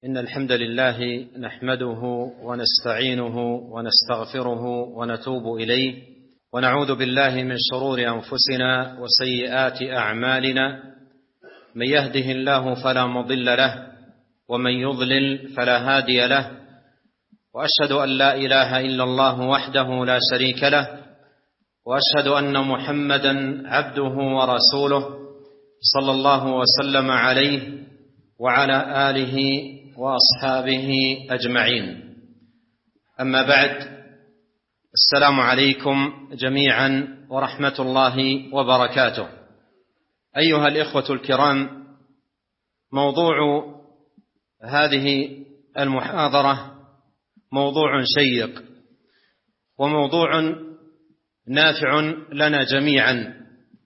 إن الحمد لله نحمده ونستعينه ونستغفره ونتوب إليه ونعوذ بالله من شرور أنفسنا وسيئات أعمالنا. من يهده الله فلا مضل له ومن يضلل فلا هادي له، وأشهد أن لا إله إلا الله وحده لا شريك له، وأشهد أن محمدا عبده ورسوله صلى الله وسلم عليه وعلى آله وأصحابه أجمعين. أما بعد، السلام عليكم جميعا ورحمة الله وبركاته. أيها الإخوة الكرام، موضوع هذه المحاضرة موضوع شيق وموضوع نافع لنا جميعا،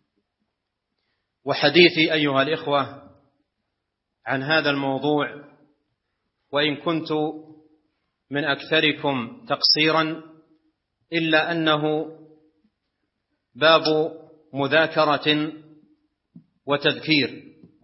وحديثي أيها الإخوة عن هذا الموضوع، وإن كنت من أكثركم تقصيرا إلا أنه باب مذاكرة وتذكير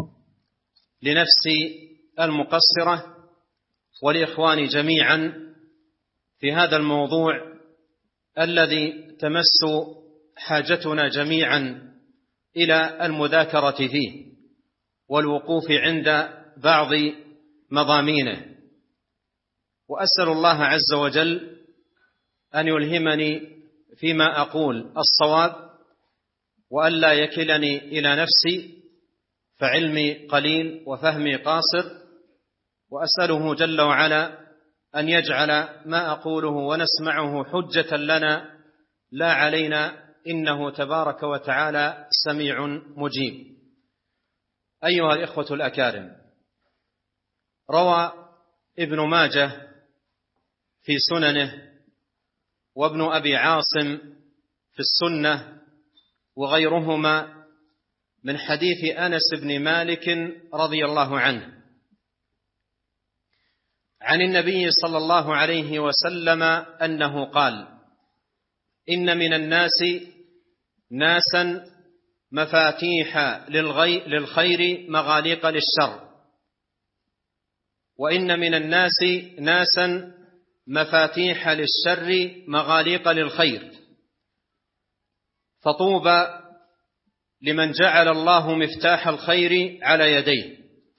لنفسي المقصرة والإخوان جميعا في هذا الموضوع الذي تمس حاجتنا جميعا إلى المذاكرة فيه والوقوف عند بعض مضامينه. وأسأل الله عز وجل أن يلهمني فيما أقول الصواب، وألا يكلني إلى نفسي، فعلمي قليل وفهمي قاصر. وأسأله جل وعلا أن يجعل ما أقوله ونسمعه حجة لنا لا علينا، إنه تبارك وتعالى سميع مجيب. أيها الإخوة الأكارم، روى ابن ماجه في سننه، وابن أبي عاصم في السنة، وغيرهما من حديث أنس بن مالك رضي الله عنه عن النبي صلى الله عليه وسلم أنه قال: إن من الناس ناسا مفاتيح للخير مغاليق للشر، وإن من الناس ناسا مفاتيح للشر مغاليق للخير، فطوبى لمن جعل الله مفتاح الخير على يديه،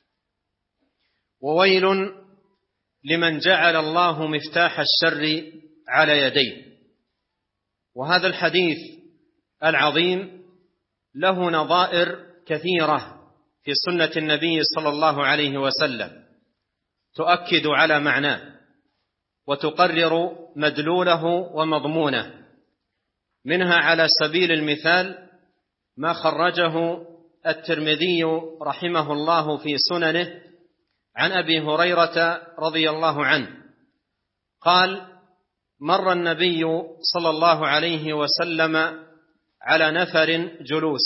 وويل لمن جعل الله مفتاح الشر على يديه. وهذا الحديث العظيم له نظائر كثيرة في سنة النبي صلى الله عليه وسلم تؤكد على معناه وتقرر مدلوله ومضمونه. منها على سبيل المثال ما خرجه الترمذي رحمه الله في سننه عن أبي هريرة رضي الله عنه قال: مر النبي صلى الله عليه وسلم على نفر جلوس،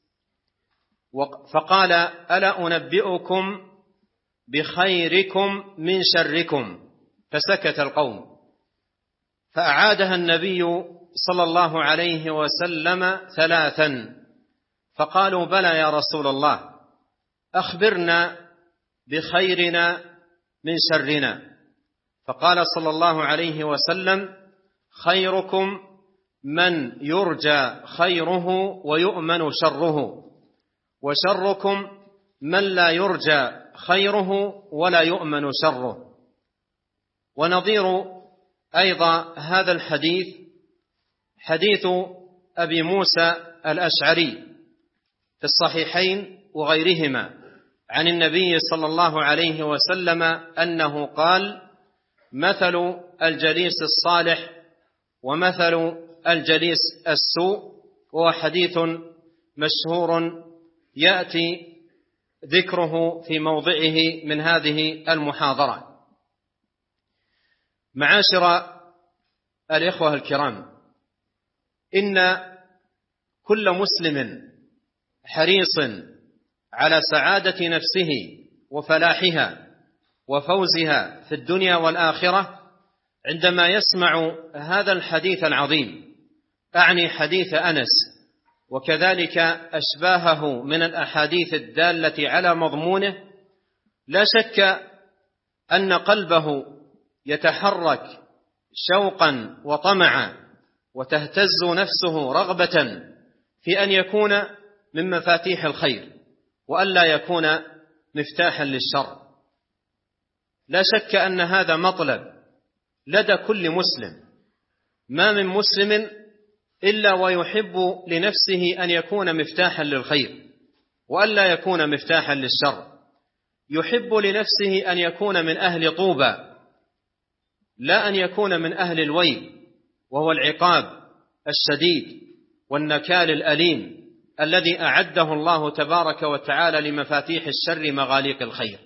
فقال: ألا أنبئكم بخيركم من شركم؟ فسكت القوم، فأعادها النبي صلى الله عليه وسلم ثلاثا، فقالوا: بلى يا رسول الله، أخبرنا بخيرنا من شرنا. فقال صلى الله عليه وسلم: خيركم من يرجى خيره ويؤمن شره، وشركم من لا يرجى خيره ولا يؤمن شره. ونظير أيضا هذا الحديث حديث أبي موسى الأشعري في الصحيحين وغيرهما عن النبي صلى الله عليه وسلم أنه قال: مثل الجليس الصالح ومثل الجليس السوء. وهو حديث مشهور يأتي ذكره في موضعه من هذه المحاضرة. معاشر الإخوة الكرام، إن كل مسلم حريص على سعادة نفسه وفلاحها وفوزها في الدنيا والآخرة عندما يسمع هذا الحديث العظيم، أعني حديث أنس، وكذلك أشباهه من الأحاديث الدالة على مضمونه. لا شك أن قلبه يتحرك شوقا وطمعا وتهتز نفسه رغبة في أن يكون من مفاتيح الخير وألا يكون مفتاحا للشر. لا شك أن هذا مطلب لدى كل مسلم. ما من مسلم إلا ويحب لنفسه أن يكون مفتاحا للخير وألا يكون مفتاحا للشر. يحب لنفسه أن يكون من أهل طوبى لا أن يكون من أهل الويل، وهو العقاب الشديد والنكال الأليم الذي أعده الله تبارك وتعالى لمفاتيح الشر مغاليق الخير.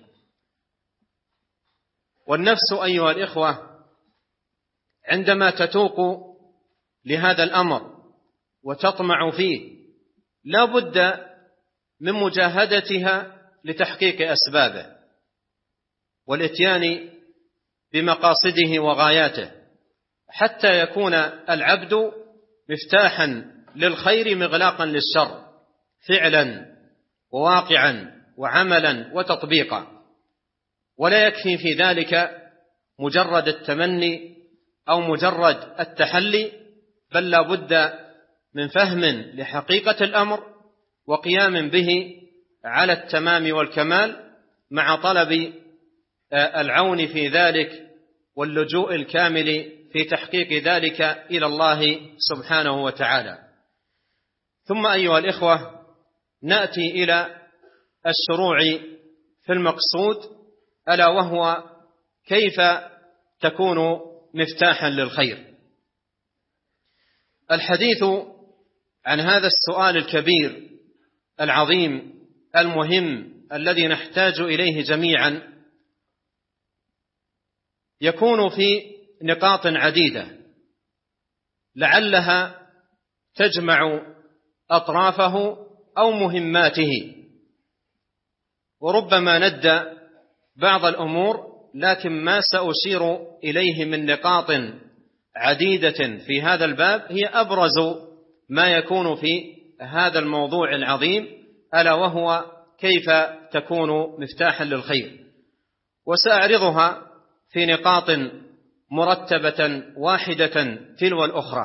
والنفس أيها الإخوة عندما تتوق لهذا الأمر وتطمع فيه لا بد من مجاهدتها لتحقيق أسبابه والإتيان بمقاصده وغاياته حتى يكون العبد مفتاحا للخير مغلاقا للشر فعلا وواقعا وعملا وتطبيقا. ولا يكفي في ذلك مجرد التمني أو مجرد التحلي، بل لا بد من فهم لحقيقة الأمر وقيام به على التمام والكمال مع طلب العون في ذلك واللجوء الكامل في تحقيق ذلك إلى الله سبحانه وتعالى. ثم أيها الإخوة نأتي إلى الشروع في المقصود، ألا وهو كيف تكون مفتاحا للخير. الحديث عن هذا السؤال الكبير العظيم المهم الذي نحتاج إليه جميعا يكون في نقاط عديدة لعلها تجمع أطرافه أو مهماته، وربما ندى بعض الأمور، لكن ما سأشير إليه من نقاط عديدة في هذا الباب هي أبرز ما يكون في هذا الموضوع العظيم، ألا وهو كيف تكون مفتاحا للخير. وسأعرضها في نقاط مرتبة واحدة تلو الأخرى.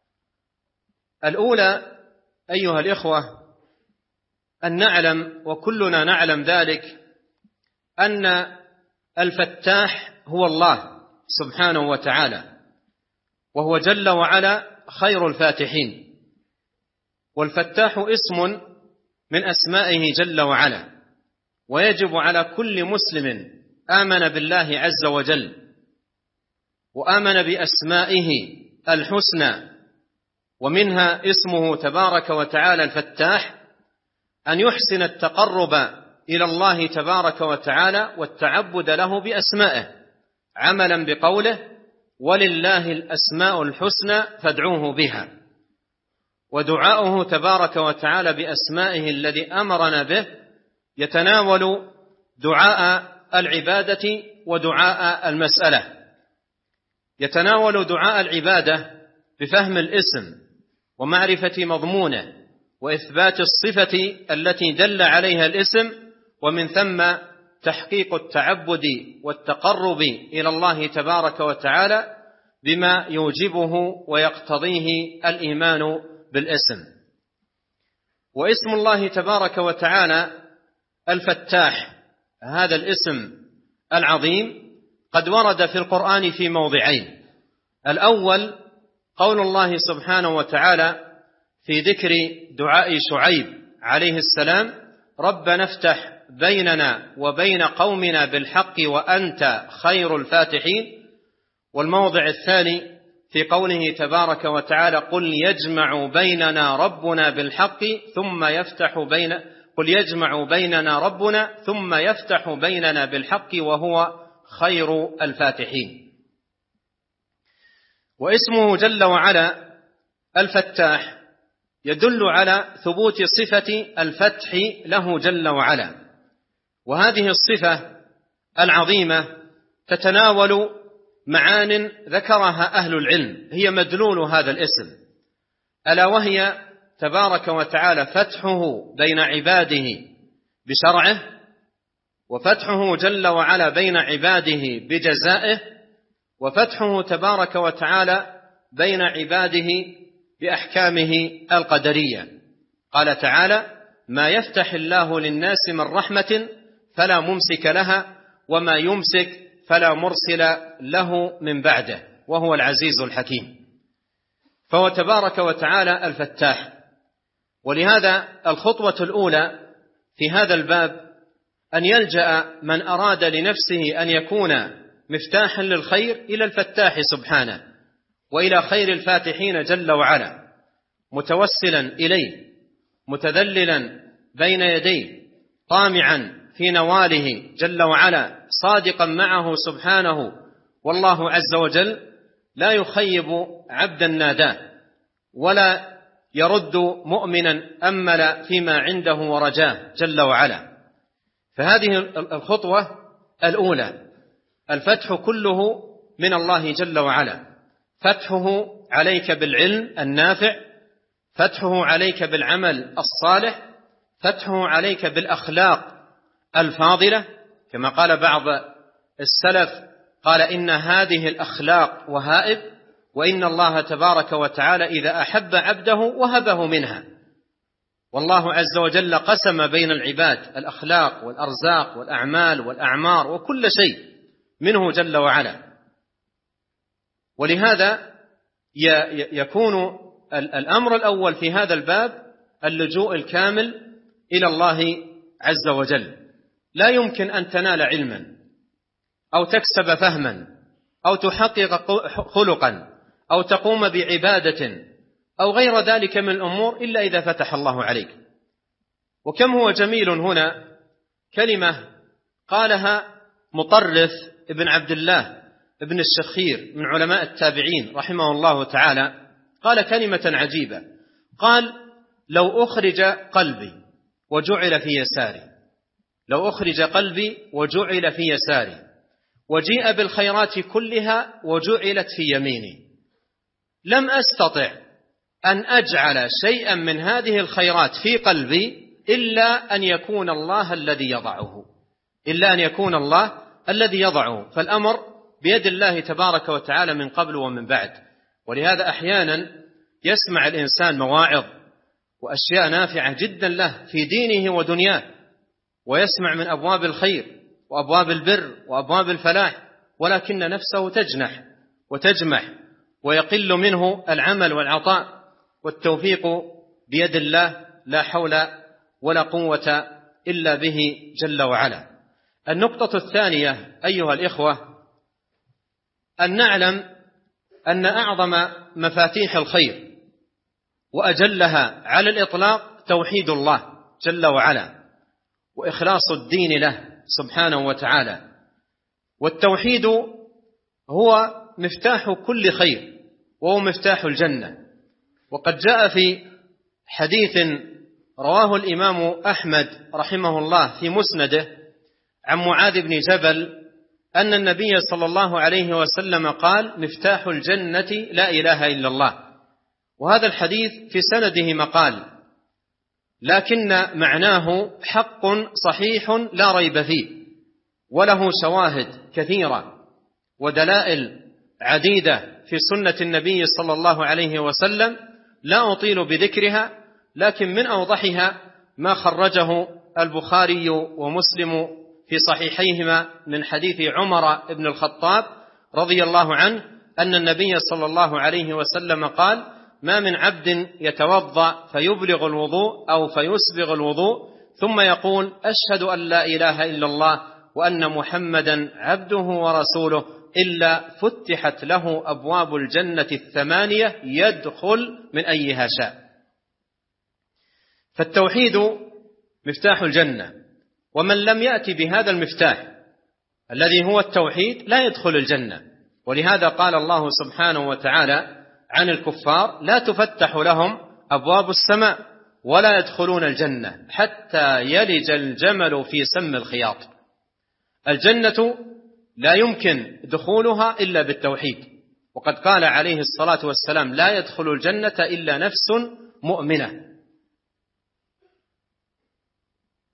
الأولى أيها الإخوة أن نعلم، وكلنا نعلم ذلك، أن الفتاح هو الله سبحانه وتعالى، وهو جل وعلا خير الفاتحين. والفتاح اسم من أسمائه جل وعلا، ويجب على كل مسلم آمن بالله عز وجل وآمن بأسمائه الحسنى ومنها اسمه تبارك وتعالى الفتاح أن يحسن التقرب إلى الله تبارك وتعالى والتعبد له بأسمائه عملا بقوله ولله الأسماء الحسنى فادعوه بها. ودعاؤه تبارك وتعالى بأسمائه الذي أمرنا به يتناول دعاء العبادة ودعاء المسألة. يتناول دعاء العبادة بفهم الاسم ومعرفة مضمونه وإثبات الصفة التي دل عليها الاسم، ومن ثم تحقيق التعبد والتقرب إلى الله تبارك وتعالى بما يوجبه ويقتضيه الإيمان بالاسم. واسم الله تبارك وتعالى الفتاح، هذا الاسم العظيم قد ورد في القرآن في موضعين. الأول قول الله سبحانه وتعالى في ذكر دعاء شعيب عليه السلام ربنا افتح بيننا وبين قومنا بالحق وأنت خير الفاتحين. والموضع الثاني في قوله تبارك وتعالى قل يجمع بيننا ربنا بالحق ثم يفتح قل يجمع بيننا ربنا ثم يفتح بيننا بالحق وهو خير الفاتحين. واسمه جل وعلا الفتاح يدل على ثبوت صفة الفتح له جل وعلا، وهذه الصفة العظيمة تتناول معان ذكرها أهل العلم هي مدلول هذا الاسم، ألا وهي تبارك وتعالى فتحه بين عباده بشرعه وفتحه جل وعلا بين عباده بجزائه، وفتحه تبارك وتعالى بين عباده بأحكامه القدرية. قال تعالى: ما يفتح الله للناس من رحمة فلا ممسك لها وما يمسك فلا مرسل له من بعده وهو العزيز الحكيم. فهو تبارك وتعالى الفتاح. ولهذا الخطوة الأولى في هذا الباب أن يلجأ من أراد لنفسه أن يكون مفتاحا للخير إلى الفتاح سبحانه وإلى خير الفاتحين جل وعلا، متوسلا إليه، متذللا بين يديه، طامعا في نواله جل وعلا، صادقا معه سبحانه. والله عز وجل لا يخيب عبدا ناداه، ولا يرد مؤمنا أمل فيما عنده ورجاه جل وعلا. فهذه الخطوة الأولى، الفتح كله من الله جل وعلا، فتحه عليك بالعلم النافع، فتحه عليك بالعمل الصالح، فتحه عليك بالأخلاق الفاضلة، كما قال بعض السلف، قال: إن هذه الأخلاق وهائب، وإن الله تبارك وتعالى إذا أحب عبده وهبه منها. والله عز وجل قسم بين العباد الأخلاق والأرزاق والأعمال والأعمار وكل شيء منه جل وعلا. ولهذا يكون الأمر الأول في هذا الباب اللجوء الكامل إلى الله عز وجل. لا يمكن أن تنال علما أو تكسب فهما أو تحقق خلقا أو تقوم بعبادة أو غير ذلك من الأمور إلا إذا فتح الله عليك. وكم هو جميل هنا كلمة قالها مطرف ابن عبد الله ابن الشخير من علماء التابعين رحمه الله تعالى، قال كلمة عجيبة، قال: لو أخرج قلبي وجعل في يساري، لو أخرج قلبي وجعل في يساري، وجيء بالخيرات كلها وجعلت في يميني، لم أستطع أن أجعل شيئا من هذه الخيرات في قلبي إلا أن يكون الله الذي يضعه، إلا أن يكون الله الذي يضعه. فالأمر بيد الله تبارك وتعالى من قبل ومن بعد. ولهذا أحيانا يسمع الإنسان مواعظ وأشياء نافعة جدا له في دينه ودنياه، ويسمع من أبواب الخير وأبواب البر وأبواب الفلاح، ولكن نفسه تجنح وتجمح ويقل منه العمل والعطاء، والتوفيق بيد الله، لا حول ولا قوة إلا به جل وعلا. النقطة الثانية أيها الإخوة، أن نعلم أن أعظم مفاتيح الخير وأجلها على الإطلاق توحيد الله جل وعلا وإخلاص الدين له سبحانه وتعالى. والتوحيد هو مفتاح كل خير وهو مفتاح الجنة. وقد جاء في حديث رواه الإمام أحمد رحمه الله في مسنده عن معاذ بن جبل أن النبي صلى الله عليه وسلم قال: مفتاح الجنة لا إله إلا الله. وهذا الحديث في سنده مقال، لكن معناه حق صحيح لا ريب فيه، وله شواهد كثيرة ودلائل عديدة في سنة النبي صلى الله عليه وسلم، لا أطيل بذكرها، لكن من أوضحها ما خرجه البخاري ومسلم في صحيحيهما من حديث عمر بن الخطاب رضي الله عنه أن النبي صلى الله عليه وسلم قال: ما من عبد يتوضأ فيبلغ الوضوء أو فيسبغ الوضوء ثم يقول: أشهد أن لا إله إلا الله وأن محمدا عبده ورسوله، إلا فتحت له أبواب الجنة 8 يدخل من أيها شاء. فالتوحيد مفتاح الجنة، ومن لم يأتي بهذا المفتاح الذي هو التوحيد لا يدخل الجنة. ولهذا قال الله سبحانه وتعالى عن الكفار: لا تفتح لهم أبواب السماء ولا يدخلون الجنة حتى يلج الجمل في سم الخياط. الجنة لا يمكن دخولها إلا بالتوحيد. وقد قال عليه الصلاة والسلام: لا يدخل الجنة إلا نفس مؤمنة.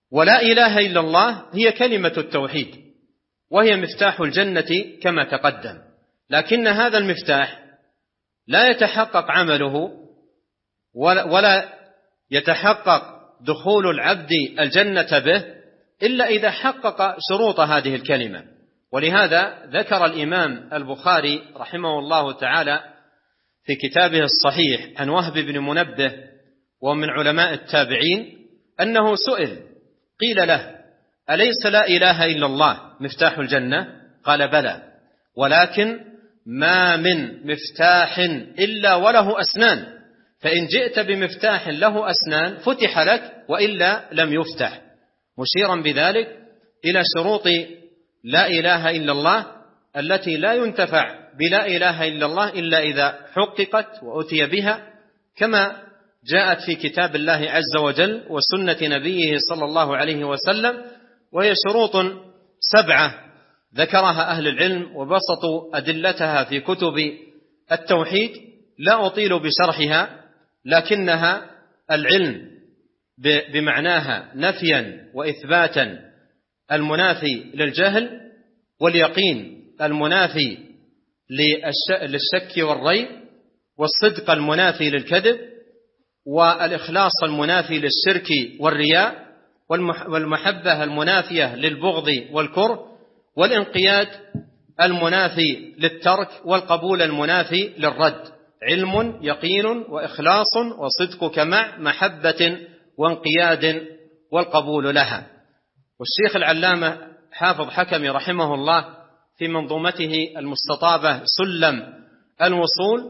ولا إله إلا الله هي كلمة التوحيد، وهي مفتاح الجنة كما تقدم، لكن هذا المفتاح لا يتحقق عمله ولا يتحقق دخول العبد الجنة به إلا إذا حقق شروط هذه الكلمة. ولهذا ذكر الإمام البخاري رحمه الله تعالى في كتابه الصحيح عن وهب بن منبه ومن علماء التابعين أنه سئل قيل له: أليس لا إله إلا الله مفتاح الجنة؟ قال: بلى، ولكن ما من مفتاح إلا وله أسنان، فإن جئت بمفتاح له أسنان فتح لك، وإلا لم يفتح، مشيرا بذلك إلى شروط لا إله إلا الله التي لا ينتفع بلا إله إلا الله إلا إذا حققت وأتي بها، كما جاءت في كتاب الله عز وجل وسنة نبيه صلى الله عليه وسلم، وهي شروط 7 ذكرها أهل العلم وبسطوا أدلتها في كتب التوحيد، لا أطيل بشرحها، لكنها العلم بمعناها نفيا وإثباتا المنافي للجهل، واليقين المنافي للشك والريب، والصدق المنافي للكذب، والإخلاص المنافي للشرك والرياء، والمحبة المنافية للبغض والكره، والانقياد المنافي للترك، والقبول المنافي للرد. علم يقين وإخلاص وصدقك مع محبة وانقياد والقبول لها. والشيخ العلامة حافظ حكمي رحمه الله في منظومته المستطابة سلم الوصول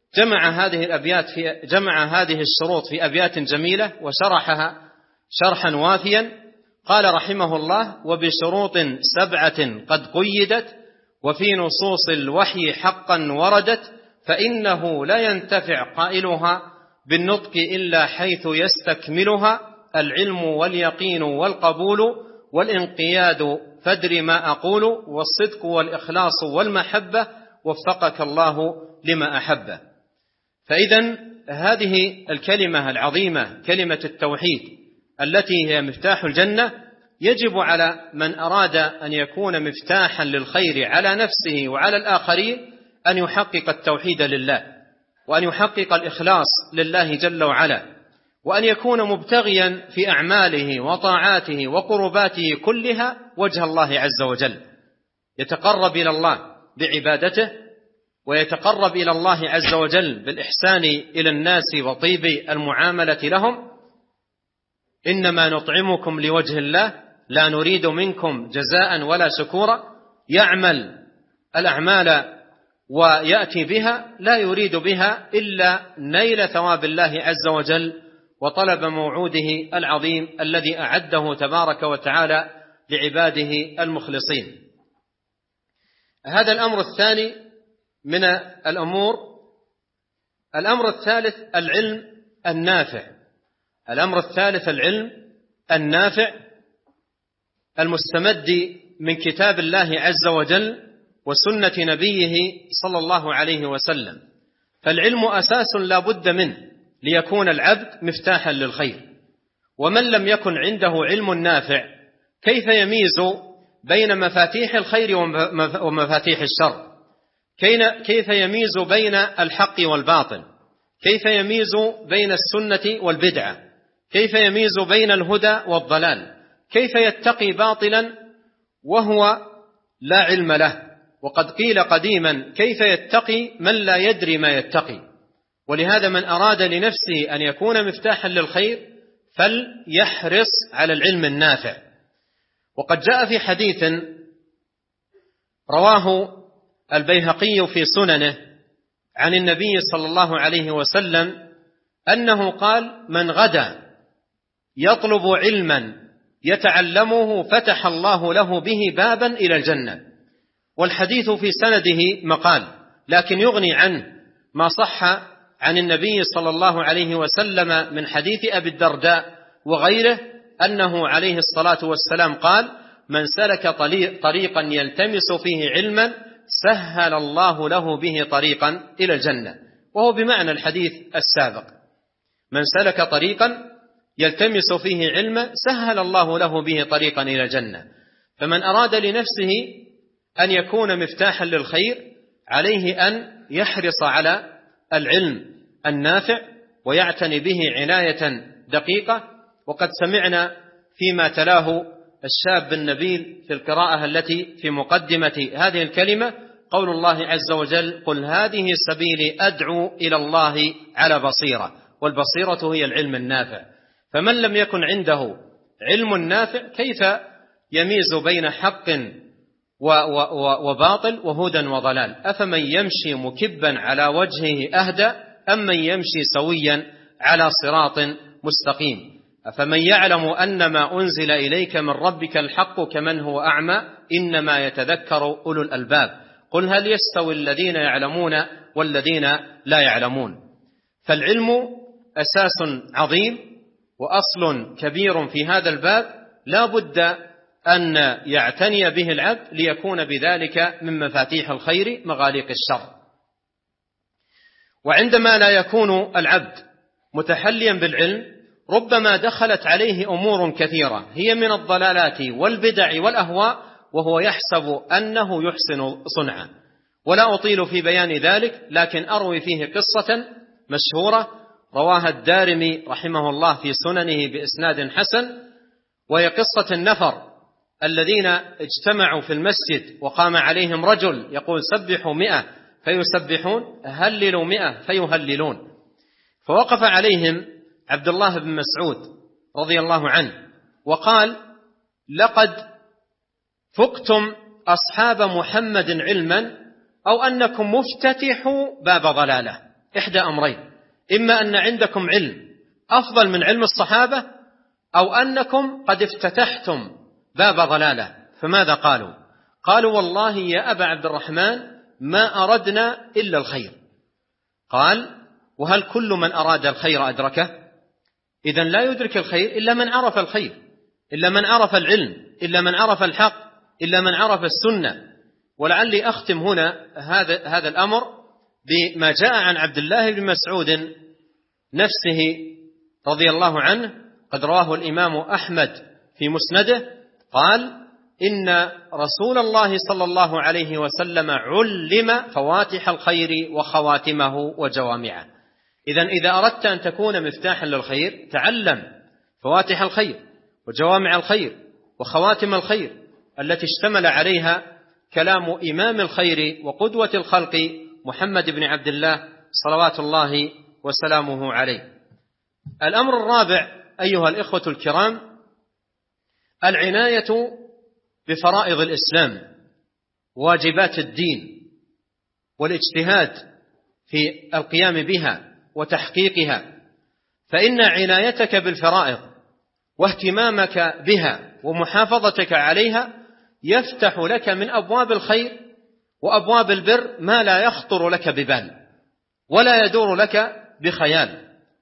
جمع هذه الشروط في أبيات جميلة وشرحها شرحا وافيا. قال رحمه الله: وبشروط 7 قد قيدت، وفي نصوص الوحي حقا وردت، فإنه لا ينتفع قائلها بالنطق إلا حيث يستكملها، العلم واليقين والقبول والانقياد، فادر ما أقول، والصدق والإخلاص والمحبة، وفقك الله لما أحبه. فإذن هذه الكلمة العظيمة كلمة التوحيد التي هي مفتاح الجنة، يجب على من أراد أن يكون مفتاحا للخير على نفسه وعلى الآخرين أن يحقق التوحيد لله، وأن يحقق الإخلاص لله جل وعلا، وأن يكون مبتغيا في أعماله وطاعاته وقرباته كلها وجه الله عز وجل، يتقرب إلى الله بعبادته، ويتقرب إلى الله عز وجل بالإحسان إلى الناس وطيب المعاملة لهم. إنما نطعمكم لوجه الله لا نريد منكم جزاء ولا شكورا، يعمل الأعمال ويأتي بها لا يريد بها إلا نيل ثواب الله عز وجل وطلب موعوده العظيم الذي أعده تبارك وتعالى لعباده المخلصين. هذا الأمر الثاني من الأمور. الأمر الثالث العلم النافع. الأمر الثالث العلم النافع المستمد من كتاب الله عز وجل وسنة نبيه صلى الله عليه وسلم. فالعلم أساس لا بد منه ليكون العبد مفتاحا للخير، ومن لم يكن عنده علم نافع كيف يميز بين مفاتيح الخير ومفاتيح الشر؟ كيف يميز بين الحق والباطل؟ كيف يميز بين السنة والبدعة؟ كيف يميز بين الهدى والضلال؟ كيف يتقي باطلا وهو لا علم له؟ وقد قيل قديما: كيف يتقي من لا يدري ما يتقي؟ ولهذا من أراد لنفسه أن يكون مفتاحا للخير فليحرص على العلم النافع. وقد جاء في حديث رواه البيهقي في سننه عن النبي صلى الله عليه وسلم أنه قال: من غدا يطلب علما يتعلمه فتح الله له به بابا إلى الجنة. والحديث في سنده مقال، لكن يغني عنه ما صح عن النبي صلى الله عليه وسلم من حديث أبي الدرداء وغيره أنه عليه الصلاة والسلام قال: من سلك طريقا يلتمس فيه علما سهل الله له به طريقا إلى الجنة. وهو بمعنى الحديث السابق: من سلك طريقا يلتمس فيه علما سهل الله له به طريقا إلى الجنة. فمن أراد لنفسه أن يكون مفتاحا للخير عليه أن يحرص على العلم النافع ويعتني به عناية دقيقة. وقد سمعنا فيما تلاه الشاب النبيل في القراءة التي في مقدمة هذه الكلمة قول الله عز وجل: قل هذه سبيلي أدعو إلى الله على بصيرة. والبصيرة هي العلم النافع. فمن لم يكن عنده علم نافع كيف يميز بين حق وباطل وهدى وضلال؟ أفمن يمشي مكبا على وجهه أهدى أم من يمشي سويا على صراط مستقيم؟ أفمن يعلم أن ما أنزل إليك من ربك الحق كمن هو أعمى إنما يتذكر أولو الألباب قل هل يستوي الذين يعلمون والذين لا يعلمون. فالعلم أساس عظيم وأصل كبير في هذا الباب لا بد أن يعتني به العبد ليكون بذلك من مفاتيح الخير مغاليق الشر. وعندما لا يكون العبد متحليا بالعلم ربما دخلت عليه أمور كثيرة هي من الضلالات والبدع والأهواء وهو يحسب أنه يحسن صنعا. ولا أطيل في بيان ذلك، لكن أروي فيه قصة مشهورة رواها الدارمي رحمه الله في سننه بإسناد حسن، وهي قصة النفر الذين اجتمعوا في المسجد وقام عليهم رجل يقول: سبحوا 100 فيسبحون، هللوا 100 فيهللون. فوقف عليهم عبد الله بن مسعود رضي الله عنه وقال: لقد فقتم أصحاب محمد علما أو أنكم مفتتحوا باب ضلالة. إحدى أمرين: إما أن عندكم علم أفضل من علم الصحابة أو أنكم قد افتتحتم باب ضلالة. فماذا قالوا؟ قالوا: والله يا أبا عبد الرحمن ما أردنا إلا الخير. قال: وهل كل من أراد الخير أدركه؟ إذن لا يدرك الخير إلا من عرف الخير، إلا من عرف العلم، إلا من عرف الحق، إلا من عرف السنة. ولعلي أختم هنا هذا الأمر بما جاء عن عبد الله بن مسعود نفسه رضي الله عنه، قد رواه الإمام أحمد في مسنده، قال: إن رسول الله صلى الله عليه وسلم علم فواتح الخير وخواتمه وجوامعه. إذن إذا أردت أن تكون مفتاحا للخير تعلم فواتح الخير وجوامع الخير وخواتم الخير التي اشتمل عليها كلام إمام الخير وقدوة الخلق محمد بن عبد الله صلوات الله وسلامه عليه. الأمر الرابع أيها الإخوة الكرام العناية بفرائض الإسلام واجبات الدين والاجتهاد في القيام بها وتحقيقها. فإن عنايتك بالفرائض واهتمامك بها ومحافظتك عليها يفتح لك من أبواب الخير وأبواب البر ما لا يخطر لك ببال ولا يدور لك بخيال.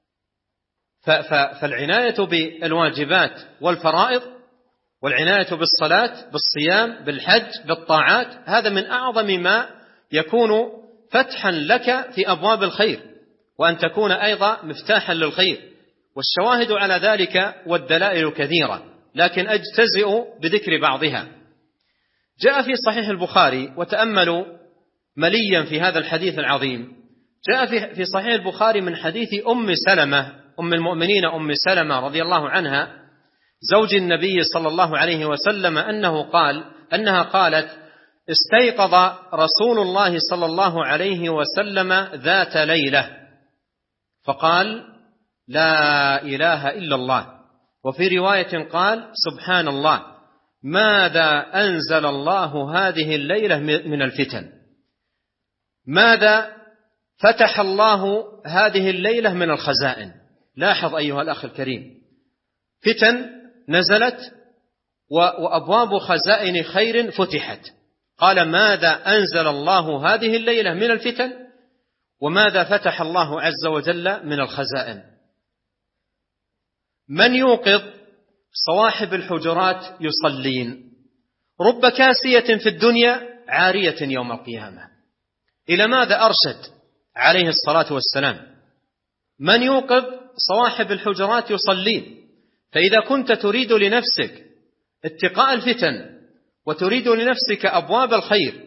فالعناية بالواجبات والفرائض والعناية بالصلاة بالصيام بالحج بالطاعات هذا من أعظم ما يكون فتحا لك في أبواب الخير، وأن تكون أيضا مفتاحا للخير. والشواهد على ذلك والدلائل كثيرة، لكن أجتزئ بذكر بعضها. جاء في صحيح البخاري، وتأملوا مليا في هذا الحديث العظيم، جاء في صحيح البخاري من حديث أم سلمة أم المؤمنين أم سلمة رضي الله عنها زوج النبي صلى الله عليه وسلم أنها قالت: استيقظ رسول الله صلى الله عليه وسلم ذات ليلة فقال: لا إله إلا الله. وفي رواية قال: سبحان الله، ماذا أنزل الله هذه الليلة من الفتن؟ ماذا فتح الله هذه الليلة من الخزائن؟ لاحظ أيها الأخ الكريم، فتن نزلت وأبواب خزائن خير فتحت. قال: ماذا أنزل الله هذه الليلة من الفتن وماذا فتح الله عز وجل من الخزائن؟ من يوقظ صواحب الحجرات يصلين، رب كاسية في الدنيا عارية يوم القيامة. إلى ماذا أرشد عليه الصلاة والسلام؟ من يوقظ صواحب الحجرات يصلين، فإذا كنت تريد لنفسك اتقاء الفتن وتريد لنفسك أبواب الخير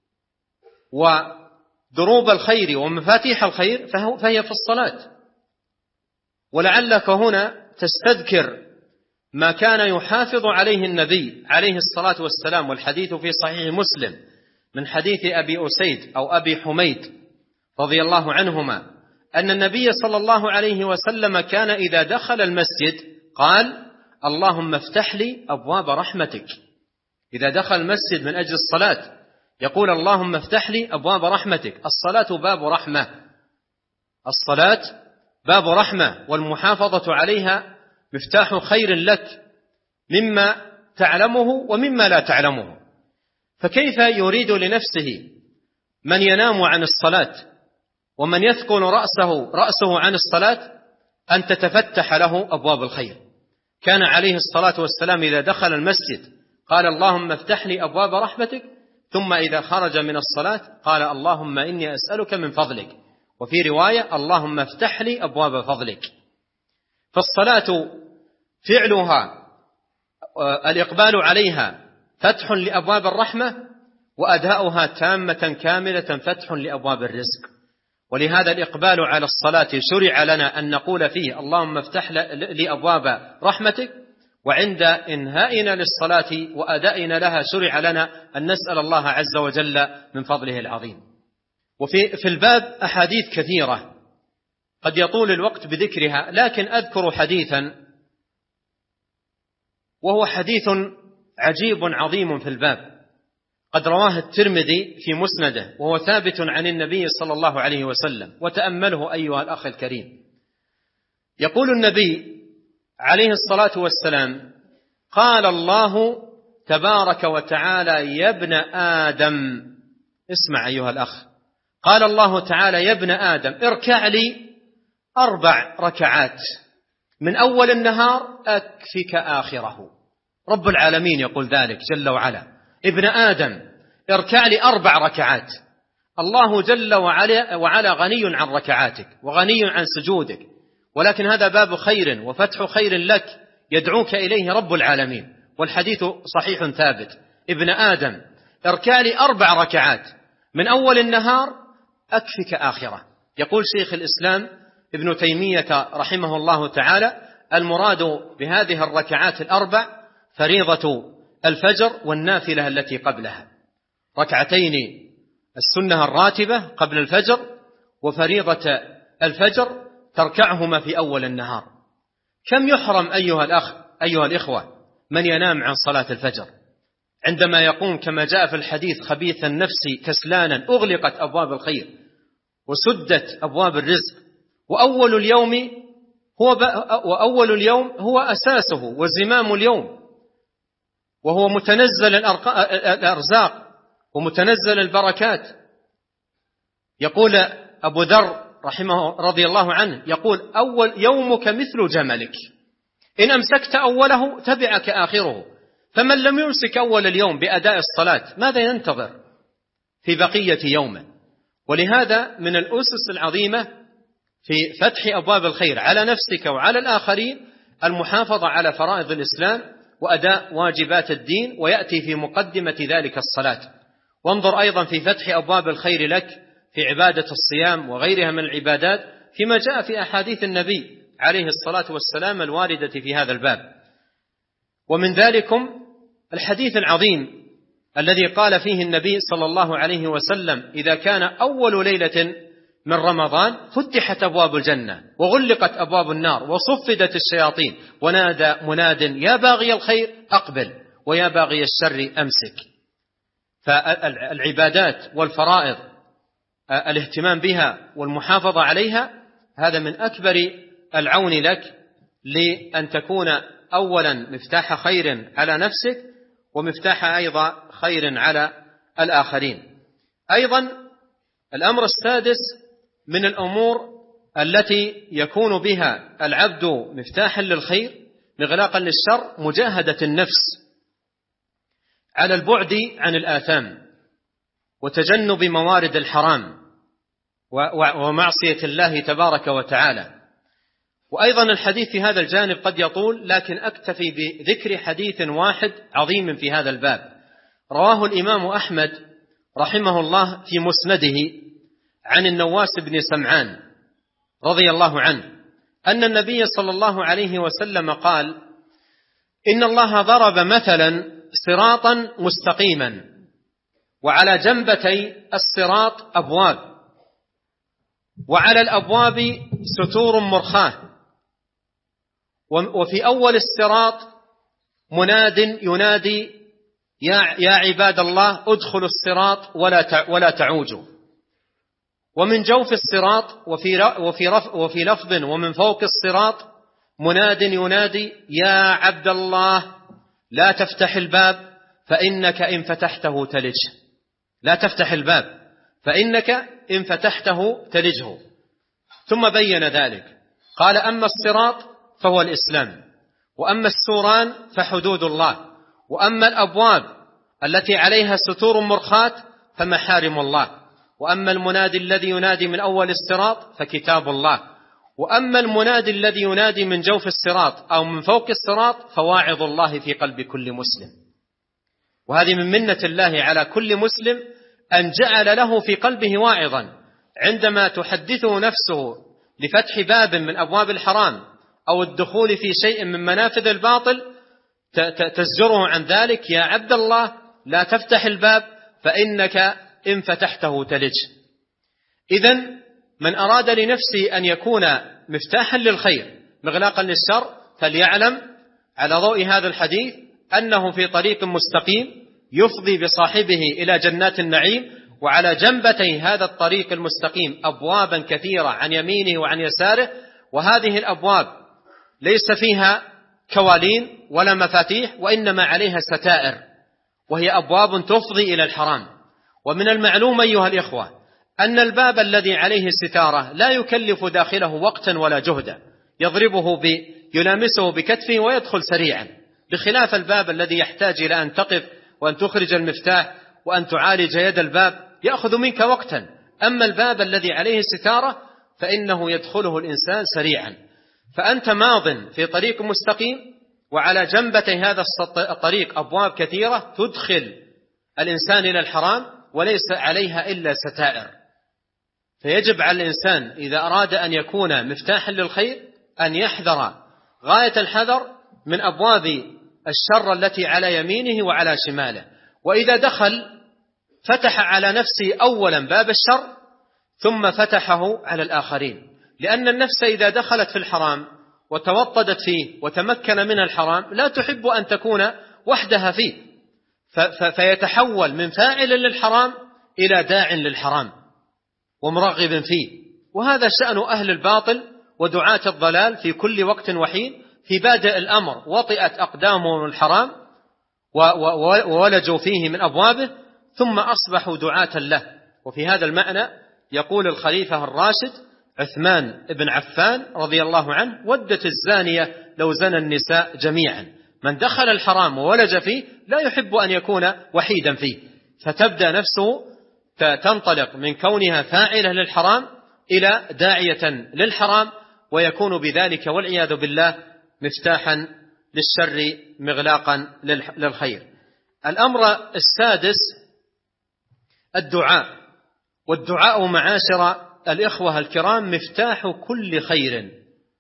ودروب الخير ومفاتيح الخير فهي في الصلاة. ولعلك هنا تستذكر ما كان يحافظ عليه النبي عليه الصلاة والسلام، والحديث في صحيح مسلم من حديث أبي أسيد أو أبي حميد رضي الله عنهما أن النبي صلى الله عليه وسلم كان إذا دخل المسجد قال: اللهم افتح لي أبواب رحمتك. إذا دخل المسجد من أجل الصلاة يقول: اللهم افتح لي أبواب رحمتك. الصلاة باب رحمة، الصلاة باب رحمة، والمحافظة عليها مفتاح خير لك مما تعلمه ومما لا تعلمه. فكيف يريد لنفسه من ينام عن الصلاة ومن يثقل رأسه عن الصلاة أن تتفتح له أبواب الخير؟ كان عليه الصلاة والسلام إذا دخل المسجد قال: اللهم افتح لي أبواب رحمتك، ثم إذا خرج من الصلاة قال: اللهم إني أسألك من فضلك، وفي رواية: اللهم افتح لي أبواب فضلك. فالصلاة فعلها الإقبال عليها فتح لأبواب الرحمة، وأداؤها تامة كاملة فتح لأبواب الرزق. ولهذا الإقبال على الصلاة شرع لنا أن نقول فيه: اللهم افتح لي أبواب رحمتك، وعند إنهائنا للصلاة وأدائنا لها شرع لنا أن نسأل الله عز وجل من فضله العظيم. وفي الباب أحاديث كثيرة قد يطول الوقت بذكرها، لكن أذكر حديثا وهو حديث عجيب عظيم في الباب، قد رواه الترمذي في مسنده، وهو ثابت عن النبي صلى الله عليه وسلم. وتأمله أيها الأخ الكريم. يقول النبي عليه الصلاة والسلام: قال الله تبارك وتعالى: يا ابن آدم، اسمع أيها الأخ، قال الله تعالى: يا ابن آدم اركع لي 4 ركعات من أول النهار أكفك آخره. رب العالمين يقول ذلك جل وعلا: ابن آدم اركع لي 4 ركعات. الله جل وعلا غني عن ركعاتك وغني عن سجودك، ولكن هذا باب خير وفتح خير لك يدعوك إليه رب العالمين، والحديث صحيح ثابت. ابن آدم اركع لي 4 ركعات من أول النهار أكفك آخرة. يقول شيخ الإسلام ابن تيمية رحمه الله تعالى: المراد بهذه الركعات 4 فريضة الفجر والنافلة التي قبلها، 2 السنة الراتبة قبل الفجر، وفريضة الفجر تركعهما في أول النهار. كم يحرم أيها الإخوة من ينام عن صلاة الفجر عندما يقوم كما جاء في الحديث خبيث النفس كسلانا، أغلقت أبواب الخير وسدت أبواب الرزق، وأول اليوم هو أساسه وزمام اليوم، وهو متنزل الأرزاق ومتنزل البركات. يقول أبو ذر رضي الله عنه يقول: أول يومك مثل جملك، إن أمسكت أوله تبعك آخره. فمن لم يمسك أول اليوم بأداء الصلاة ماذا ينتظر في بقية يومه؟ ولهذا من الأسس العظيمة في فتح أبواب الخير على نفسك وعلى الآخرين المحافظة على فرائض الإسلام وأداء واجبات الدين، ويأتي في مقدمة ذلك الصلاة. وانظر أيضا في فتح أبواب الخير لك في عبادة الصيام وغيرها من العبادات فيما جاء في أحاديث النبي عليه الصلاة والسلام الواردة في هذا الباب. ومن ذلكم الحديث العظيم الذي قال فيه النبي صلى الله عليه وسلم: إذا كان أول ليلة من رمضان فتحت أبواب الجنة وغلقت أبواب النار وصفدت الشياطين، ونادى مناد: يا باغي الخير أقبل، ويا باغي الشر أمسك. فالعبادات والفرائض الاهتمام بها والمحافظة عليها هذا من أكبر العون لك لأن تكون أولا مفتاح خير على نفسك، ومفتاح أيضا خير على الآخرين. أيضا الأمر السادس من الأمور التي يكون بها العبد مفتاحا للخير مغلاقا للشر مجاهدة النفس على البعد عن الآثام وتجنب موارد الحرام ومعصية الله تبارك وتعالى. وأيضا الحديث في هذا الجانب قد يطول، لكن أكتفي بذكر حديث واحد عظيم في هذا الباب. رواه الإمام أحمد رحمه الله في مسنده عن النواس بن سمعان رضي الله عنه أن النبي صلى الله عليه وسلم قال: إن الله ضرب مثلا صراطا مستقيما، وعلى جنبتي الصراط أبواب، وعلى الأبواب ستور مرخاة، وفي أول الصراط مناد ينادي: يا عباد الله ادخلوا الصراط ولا تعوجوا. ومن جوف الصراط وفي لفظ ومن فوق الصراط مناد ينادي: يا عبد الله لا تفتح الباب فإنك إن فتحته تلجه. لا تفتح الباب فإنك إن فتحته تلجه. ثم بين ذلك قال: أما الصراط فهو الإسلام، وأما السوران فحدود الله، وأما الأبواب التي عليها ستور مرخاة فمحارم الله، وأما المنادي الذي ينادي من أول الصراط فكتاب الله، وأما المنادي الذي ينادي من جوف الصراط أو من فوق الصراط فواعظ الله في قلب كل مسلم. وهذه من منة الله على كل مسلم أن جعل له في قلبه واعظا، عندما تحدثه نفسه لفتح باب من أبواب الحرام أو الدخول في شيء من منافذ الباطل تزجره عن ذلك: يا عبد الله لا تفتح الباب فإنك إن فتحته تلج. إذن من أراد لنفسه أن يكون مفتاحا للخير مغلاقا للشر فليعلم على ضوء هذا الحديث أنه في طريق مستقيم يفضي بصاحبه إلى جنات النعيم، وعلى جنبتي هذا الطريق المستقيم أبوابا كثيرة عن يمينه وعن يساره، وهذه الأبواب ليس فيها كوالين ولا مفاتيح، وإنما عليها ستائر، وهي أبواب تفضي إلى الحرام. ومن المعلوم أيها الإخوة أن الباب الذي عليه ستارة لا يكلف داخله وقتا ولا جهدا، يلامسه بكتفه ويدخل سريعا، بخلاف الباب الذي يحتاج إلى أن تقف وأن تخرج المفتاح وأن تعالج يد الباب، يأخذ منك وقتا. أما الباب الذي عليه ستارة فإنه يدخله الإنسان سريعا. فأنت ماض في طريق مستقيم، وعلى جنبتي هذا الطريق أبواب كثيرة تدخل الإنسان إلى الحرام وليس عليها إلا ستائر. فيجب على الإنسان إذا أراد أن يكون مفتاحا للخير أن يحذر غاية الحذر من أبواب الشر التي على يمينه وعلى شماله. وإذا دخل فتح على نفسه أولا باب الشر ثم فتحه على الآخرين، لأن النفس إذا دخلت في الحرام وتوطدت فيه وتمكن من الحرام لا تحب أن تكون وحدها فيه، فيتحول من فاعل للحرام إلى داع للحرام ومرغب فيه. وهذا شأن أهل الباطل ودعاة الضلال في كل وقت وحين. في بادئ الأمر وطئت أقدامهم الحرام وولجوا فيه من أبوابه، ثم أصبحوا دعاة له. وفي هذا المعنى يقول الخليفة الراشد عثمان بن عفان رضي الله عنه: ودت الزانية لو زنى النساء جميعا. من دخل الحرام وولج فيه لا يحب أن يكون وحيدا فيه، فتبدأ نفسه تنطلق من كونها فاعلة للحرام إلى داعية للحرام، ويكون بذلك والعياذ بالله مفتاحا للشر مغلاقا للخير. الأمر السادس الدعاء. والدعاء معاشر الإخوة الكرام مفتاح كل خير.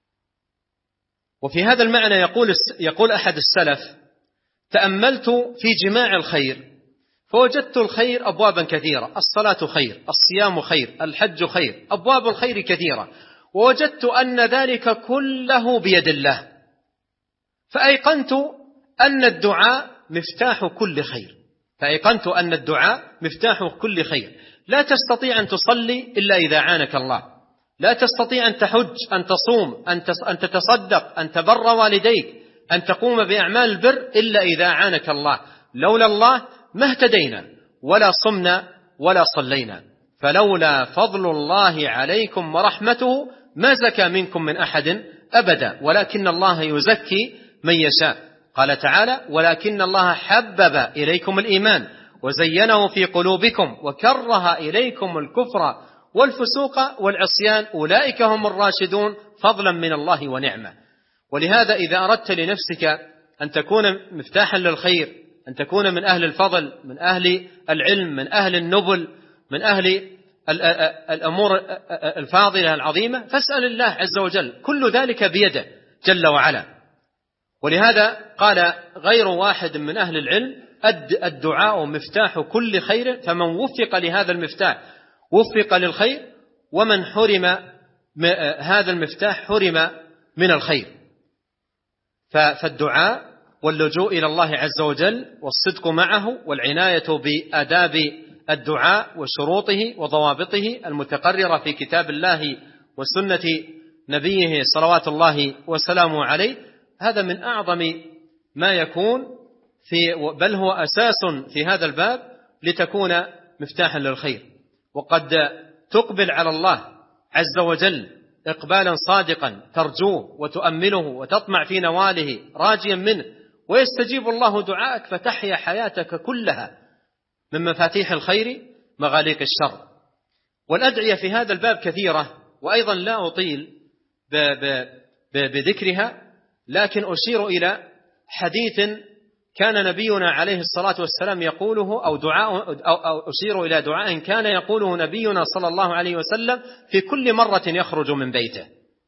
وفي هذا المعنى يقول أحد السلف: تأملت في جماع الخير فوجدت الخير أبوابا كثيرة، الصلاة خير، الصيام خير، الحج خير، أبواب الخير كثيرة، ووجدت أن ذلك كله بيد الله، فأيقنت أن الدعاء مفتاح كل خير. فأيقنت أن الدعاء مفتاح كل خير. لا تستطيع أن تصلي إلا إذا عانك الله، لا تستطيع أن تحج، أن تصوم، أن تتصدق، أن تبر والديك، أن تقوم بأعمال البر إلا إذا عانك الله. لولا الله ما اهتدينا ولا صمنا ولا صلينا. فلولا فضل الله عليكم ورحمته ما زكى منكم من أحد أبدا، ولكن الله يزكي من يشاء. قال تعالى: ولكن الله حبب إليكم الإيمان وزينه في قلوبكم وكره إليكم الكفر والفسوق والعصيان أولئك هم الراشدون فضلا من الله ونعمة. ولهذا إذا أردت لنفسك أن تكون مفتاحا للخير، أن تكون من أهل الفضل، من أهل العلم، من أهل النبل، من أهل الأمور الفاضلة العظيمة، فاسأل الله عز وجل، كل ذلك بيده جل وعلا. ولهذا قال غير واحد من أهل العلم: الدعاء مفتاح كل خير، فمن وفق لهذا المفتاح وفق للخير، ومن حرم هذا المفتاح حرم من الخير. فالدعاء واللجوء إلى الله عز وجل والصدق معه والعناية بآداب الدعاء وشروطه وضوابطه المتقررة في كتاب الله وسنة نبيه صلوات الله وسلامه عليه، هذا من أعظم ما يكون بل هو أساس في هذا الباب لتكون مفتاحا للخير. وقد تقبل على الله عز وجل إقبالا صادقا ترجوه وتؤمله وتطمع في نواله راجيا منه، ويستجيب الله دعاءك فتحيا حياتك كلها من مفاتيح الخير مغاليق الشر. والأدعية في هذا الباب كثيرة، وأيضا لا أطيل بذكرها، لكن أشير إلى حديث كان نبينا عليه الصلاة والسلام يقوله، أو أشير إلى دعاء كان يقوله نبينا صلى الله عليه وسلم في كل مرة يخرج من بيته.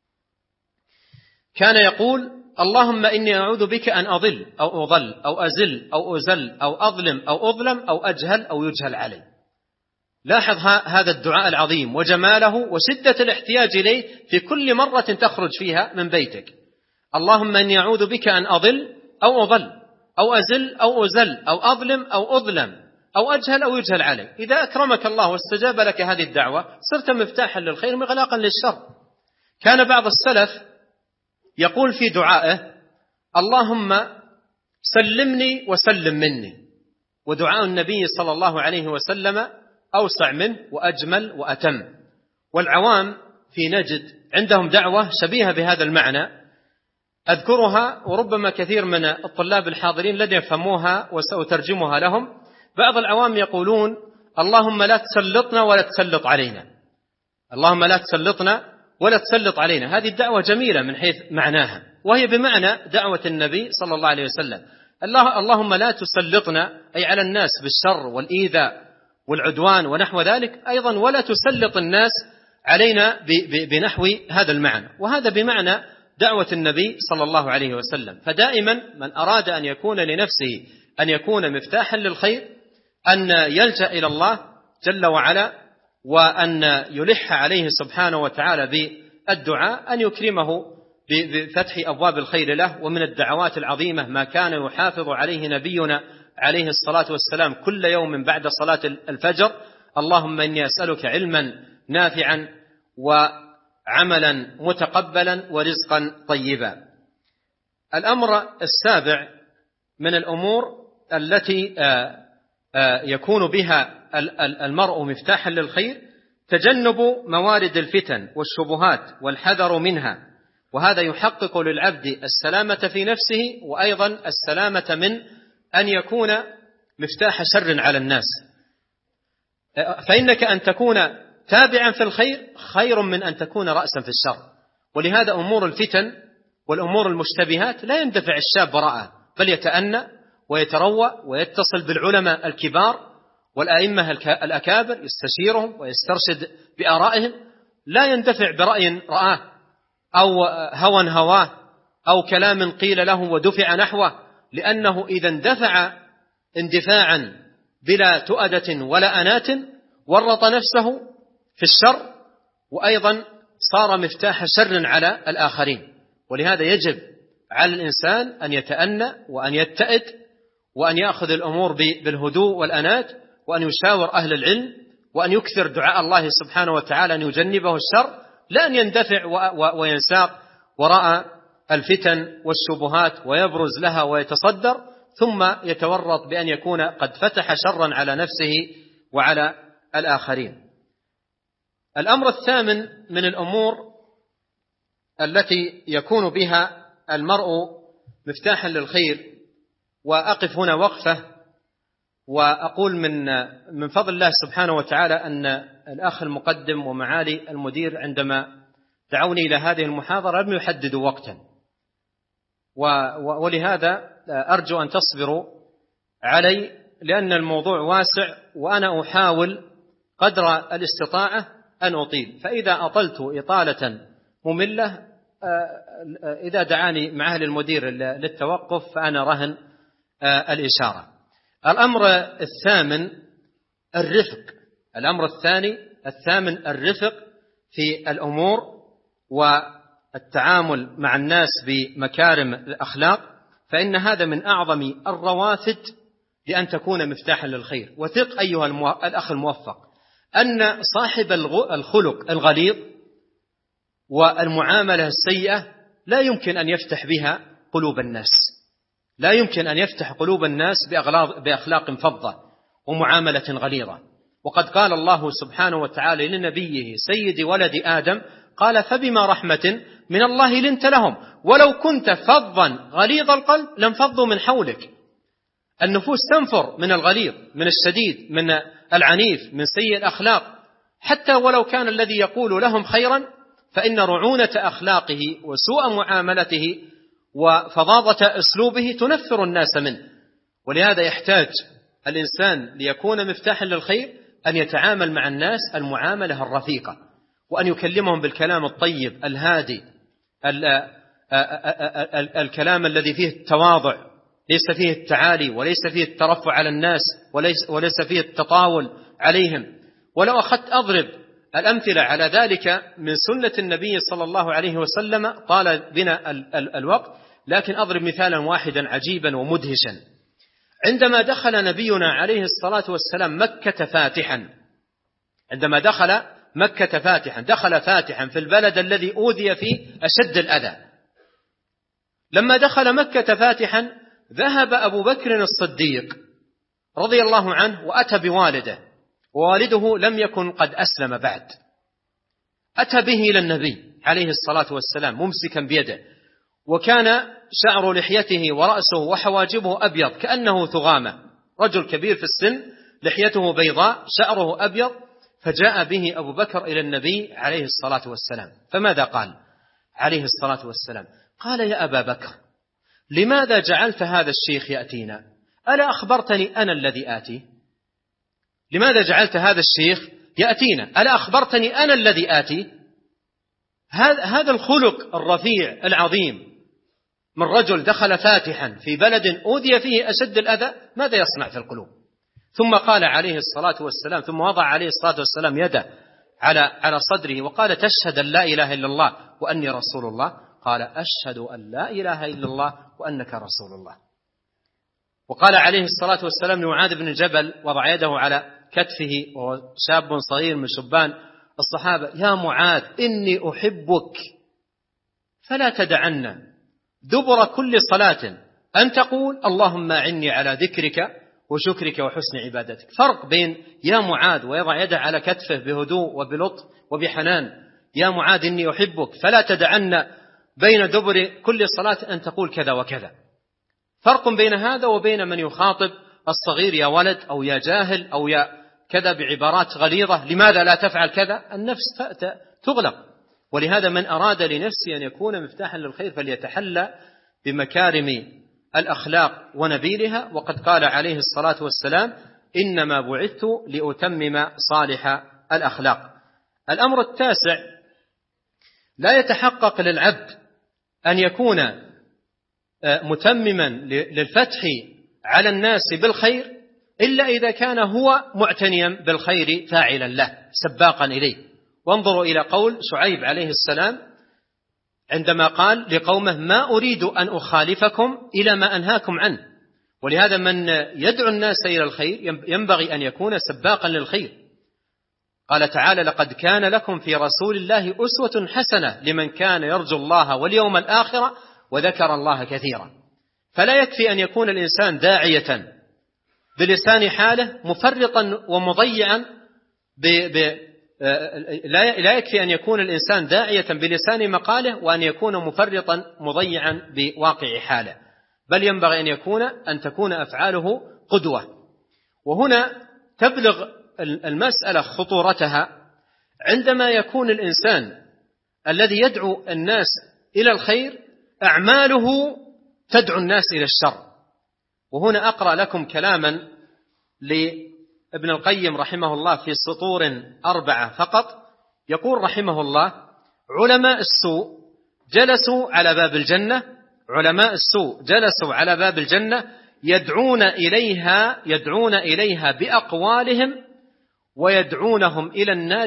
كان يقول: اللهم إني أعوذ بك أن أضل أو أضل أو أزل أو أزل أو أظلم أو أظلم أو أجهل أو يجهل علي. لاحظ هذا الدعاء العظيم وجماله وشدة الاحتياج إليه في كل مرة تخرج فيها من بيتك. اللهم إني أعوذ بك أن أضل أو أضل أو أزل أو أزل أو أظلم أو أظلم أو أجهل أو يجهل علي. إذا أكرمك الله واستجاب لك هذه الدعوة صرت مفتاحا للخير مغلاقا للشر. كان بعض السلف يقول في دعائه: اللهم سلمني وسلم مني. ودعاء النبي صلى الله عليه وسلم أوسع منه وأجمل وأتم. والعوام في نجد عندهم دعوة شبيهة بهذا المعنى أذكرها، وربما كثير من الطلاب الحاضرين لن يفهموها وسأترجمها لهم. بعض العوام يقولون: اللهم لا تسلطنا ولا تسلط علينا، اللهم لا تسلطنا ولا تسلط علينا. هذه الدعوة جميلة من حيث معناها، وهي بمعنى دعوة النبي صلى الله عليه وسلم: اللهم لا تسلطنا، أي على الناس بالشر والإيذاء والعدوان ونحو ذلك، أيضا ولا تسلط الناس علينا بنحو هذا المعنى. وهذا بمعنى دعوة النبي صلى الله عليه وسلم. فدائما من أراد أن يكون لنفسه أن يكون مفتاحا للخير أن يلجأ إلى الله جل وعلا، وأن يلح عليه سبحانه وتعالى بالدعاء أن يكرمه بفتح أبواب الخير له. ومن الدعوات العظيمة ما كان يحافظ عليه نبينا عليه الصلاة والسلام كل يوم بعد صلاة الفجر: اللهم إني أسألك علما نافعا وعملا متقبلا ورزقا طيبا. الأمر السابع من الأمور التي يكون بها المرء مفتاحا للخير تجنب موارد الفتن والشبهات والحذر منها، وهذا يحقق للعبد السلامة في نفسه، وأيضا السلامة من أن يكون مفتاح شر على الناس. فإنك أن تكون تابعا في الخير خير من أن تكون رأسا في الشر. ولهذا أمور الفتن والأمور المشتبهات لا يندفع الشاب وراءها، بل يتأنى ويتروى ويتصل بالعلماء الكبار والأئمة الأكابر يستشيرهم ويسترشد بآرائهم، لا يندفع برأي رآه أو هوى هواه أو كلام قيل له ودفع نحوه، لأنه إذا اندفع اندفاعا بلا تؤدة ولا أنات ورط نفسه في الشر، وأيضا صار مفتاح شر على الآخرين. ولهذا يجب على الإنسان أن يتأنى وأن يتئد وأن يأخذ الأمور بالهدوء والأنات، وأن يشاور أهل العلم، وأن يكثر دعاء الله سبحانه وتعالى أن يجنبه الشر، لا أن يندفع وينساق وراء الفتن والشبهات ويبرز لها ويتصدر، ثم يتورط بأن يكون قد فتح شرا على نفسه وعلى الآخرين. الأمر الثامن من الأمور التي يكون بها المرء مفتاحا للخير، وأقف هنا وقفة وأقول من فضل الله سبحانه وتعالى أن الأخ المقدم ومعالي المدير عندما دعوني إلى هذه المحاضرة لم يحددوا وقتا، ولهذا أرجو أن تصبروا علي، لأن الموضوع واسع وأنا أحاول قدر الاستطاعة أن أطيل، فإذا أطلت إطالة مملة إذا دعاني مع أهل المدير للتوقف فأنا رهن الإشارة. الأمر الثامن الرفق. الأمر الثامن الرفق في الأمور والتعامل مع الناس بمكارم الأخلاق، فإن هذا من أعظم الروافد لأن تكون مفتاحا للخير. وثق أيها الأخ الموفق أن صاحب الخلق الغليظ والمعاملة السيئة لا يمكن أن يفتح بها قلوب الناس، لا يمكن أن يفتح قلوب الناس بأخلاق فظة ومعاملة غليظة. وقد قال الله سبحانه وتعالى لنبيه سيد ولد آدم قال فبما رحمة من الله لنت لهم ولو كنت فظا غليظ القلب لانفضوا من حولك. النفوس تنفر من الغليظ، من الشديد، من العنيف، من سيء الأخلاق، حتى ولو كان الذي يقول لهم خيرا، فإن رعونة أخلاقه وسوء معاملته وفظاظة أسلوبه تنفر الناس منه. ولهذا يحتاج الإنسان ليكون مفتاحا للخير أن يتعامل مع الناس المعاملة الرفيقة، وأن يكلمهم بالكلام الطيب الهادي، الكلام الذي فيه التواضع، ليس فيه التعالي وليس فيه الترفع على الناس وليس فيه التطاول عليهم. ولو أخذت أضرب الأمثلة على ذلك من سنة النبي صلى الله عليه وسلم طال بنا الوقت، لكن أضرب مثالا واحدا عجيبا ومدهشا. عندما دخل نبينا عليه الصلاة والسلام مكة فاتحا، عندما دخل مكة فاتحا دخل فاتحا في البلد الذي أوذي فيه أشد الأذى. لما دخل مكة فاتحا ذهب أبو بكر الصديق رضي الله عنه وأتى بوالده، ووالده لم يكن قد أسلم بعد، أتى به إلى النبي عليه الصلاة والسلام ممسكا بيده، وكان شعر لحيته ورأسه وحواجبه أبيض كأنه ثغامة، رجل كبير في السن لحيته بيضاء شعره أبيض. فجاء به أبو بكر إلى النبي عليه الصلاة والسلام، فماذا قال عليه الصلاة والسلام؟ قال يا أبا بكر لماذا جعلت هذا الشيخ يأتينا؟ ألا أخبرتني أنا الذي آتي؟ لماذا جعلت هذا الشيخ يأتينا؟ ألا أخبرتني أنا الذي آتي؟ هذا الخلق الرفيع العظيم من رجل دخل فاتحا في بلد أوذي فيه أشد الأذى، ماذا يصنع في القلوب؟ ثم قال عليه الصلاة والسلام، ثم وضع عليه الصلاة والسلام يده على صدره وقال تشهد أن لا إله إلا الله وأني رسول الله؟ قال أشهد أن لا إله إلا الله وأنك رسول الله. وقال عليه الصلاة والسلام لمعاذ بن جبل وضع يده على كتفه وهو شاب صغير من شبان الصحابة يا معاذ إني أحبك فلا تدعنا دبر كل صلاة أن تقول اللهم أعني على ذكرك وشكرك وحسن عبادتك. فرق بين يا معاذ ويضع يده على كتفه بهدوء وبلطف وبحنان يا معاذ إني أحبك فلا تدعنا بين دبر كل صلاة أن تقول كذا وكذا. فرق بين هذا وبين من يخاطب الصغير يا ولد أو يا جاهل أو يا كذا بعبارات غليظة، لماذا لا تفعل كذا؟ النفس تغلق. ولهذا من أراد لنفسه أن يكون مفتاحا للخير فليتحلى بمكارم الأخلاق ونبيلها. وقد قال عليه الصلاة والسلام إنما بعثت لأتمم صالح الأخلاق. الأمر التاسع لا يتحقق للعبد أن يكون متمما للفتح على الناس بالخير إلا إذا كان هو معتنيا بالخير فاعلا له سباقا إليه. وانظروا إلى قول شعيب عليه السلام عندما قال لقومه ما أريد أن أخالفكم إلى ما أنهاكم عنه. ولهذا من يدعو الناس إلى الخير ينبغي أن يكون سباقا للخير. قال تعالى لقد كان لكم في رسول الله أسوة حسنة لمن كان يرجو الله واليوم الآخر وذكر الله كثيرا. فلا يكفي أن يكون الإنسان داعية بلسان حاله مفرطا ومضيعا لا يكفي أن يكون الإنسان داعية بلسان مقاله وأن يكون مفرطا مضيعا بواقع حاله، بل ينبغي أن تكون أفعاله قدوة. وهنا تبلغ المسألة خطورتها عندما يكون الإنسان الذي يدعو الناس إلى الخير أعماله تدعو الناس إلى الشر. وهنا أقرأ لكم كلاما لابن القيم رحمه الله في سطور 4 فقط. يقول رحمه الله: علماء السوء جلسوا على باب الجنة يدعون إليها بأقوالهم ويدعونهم إلى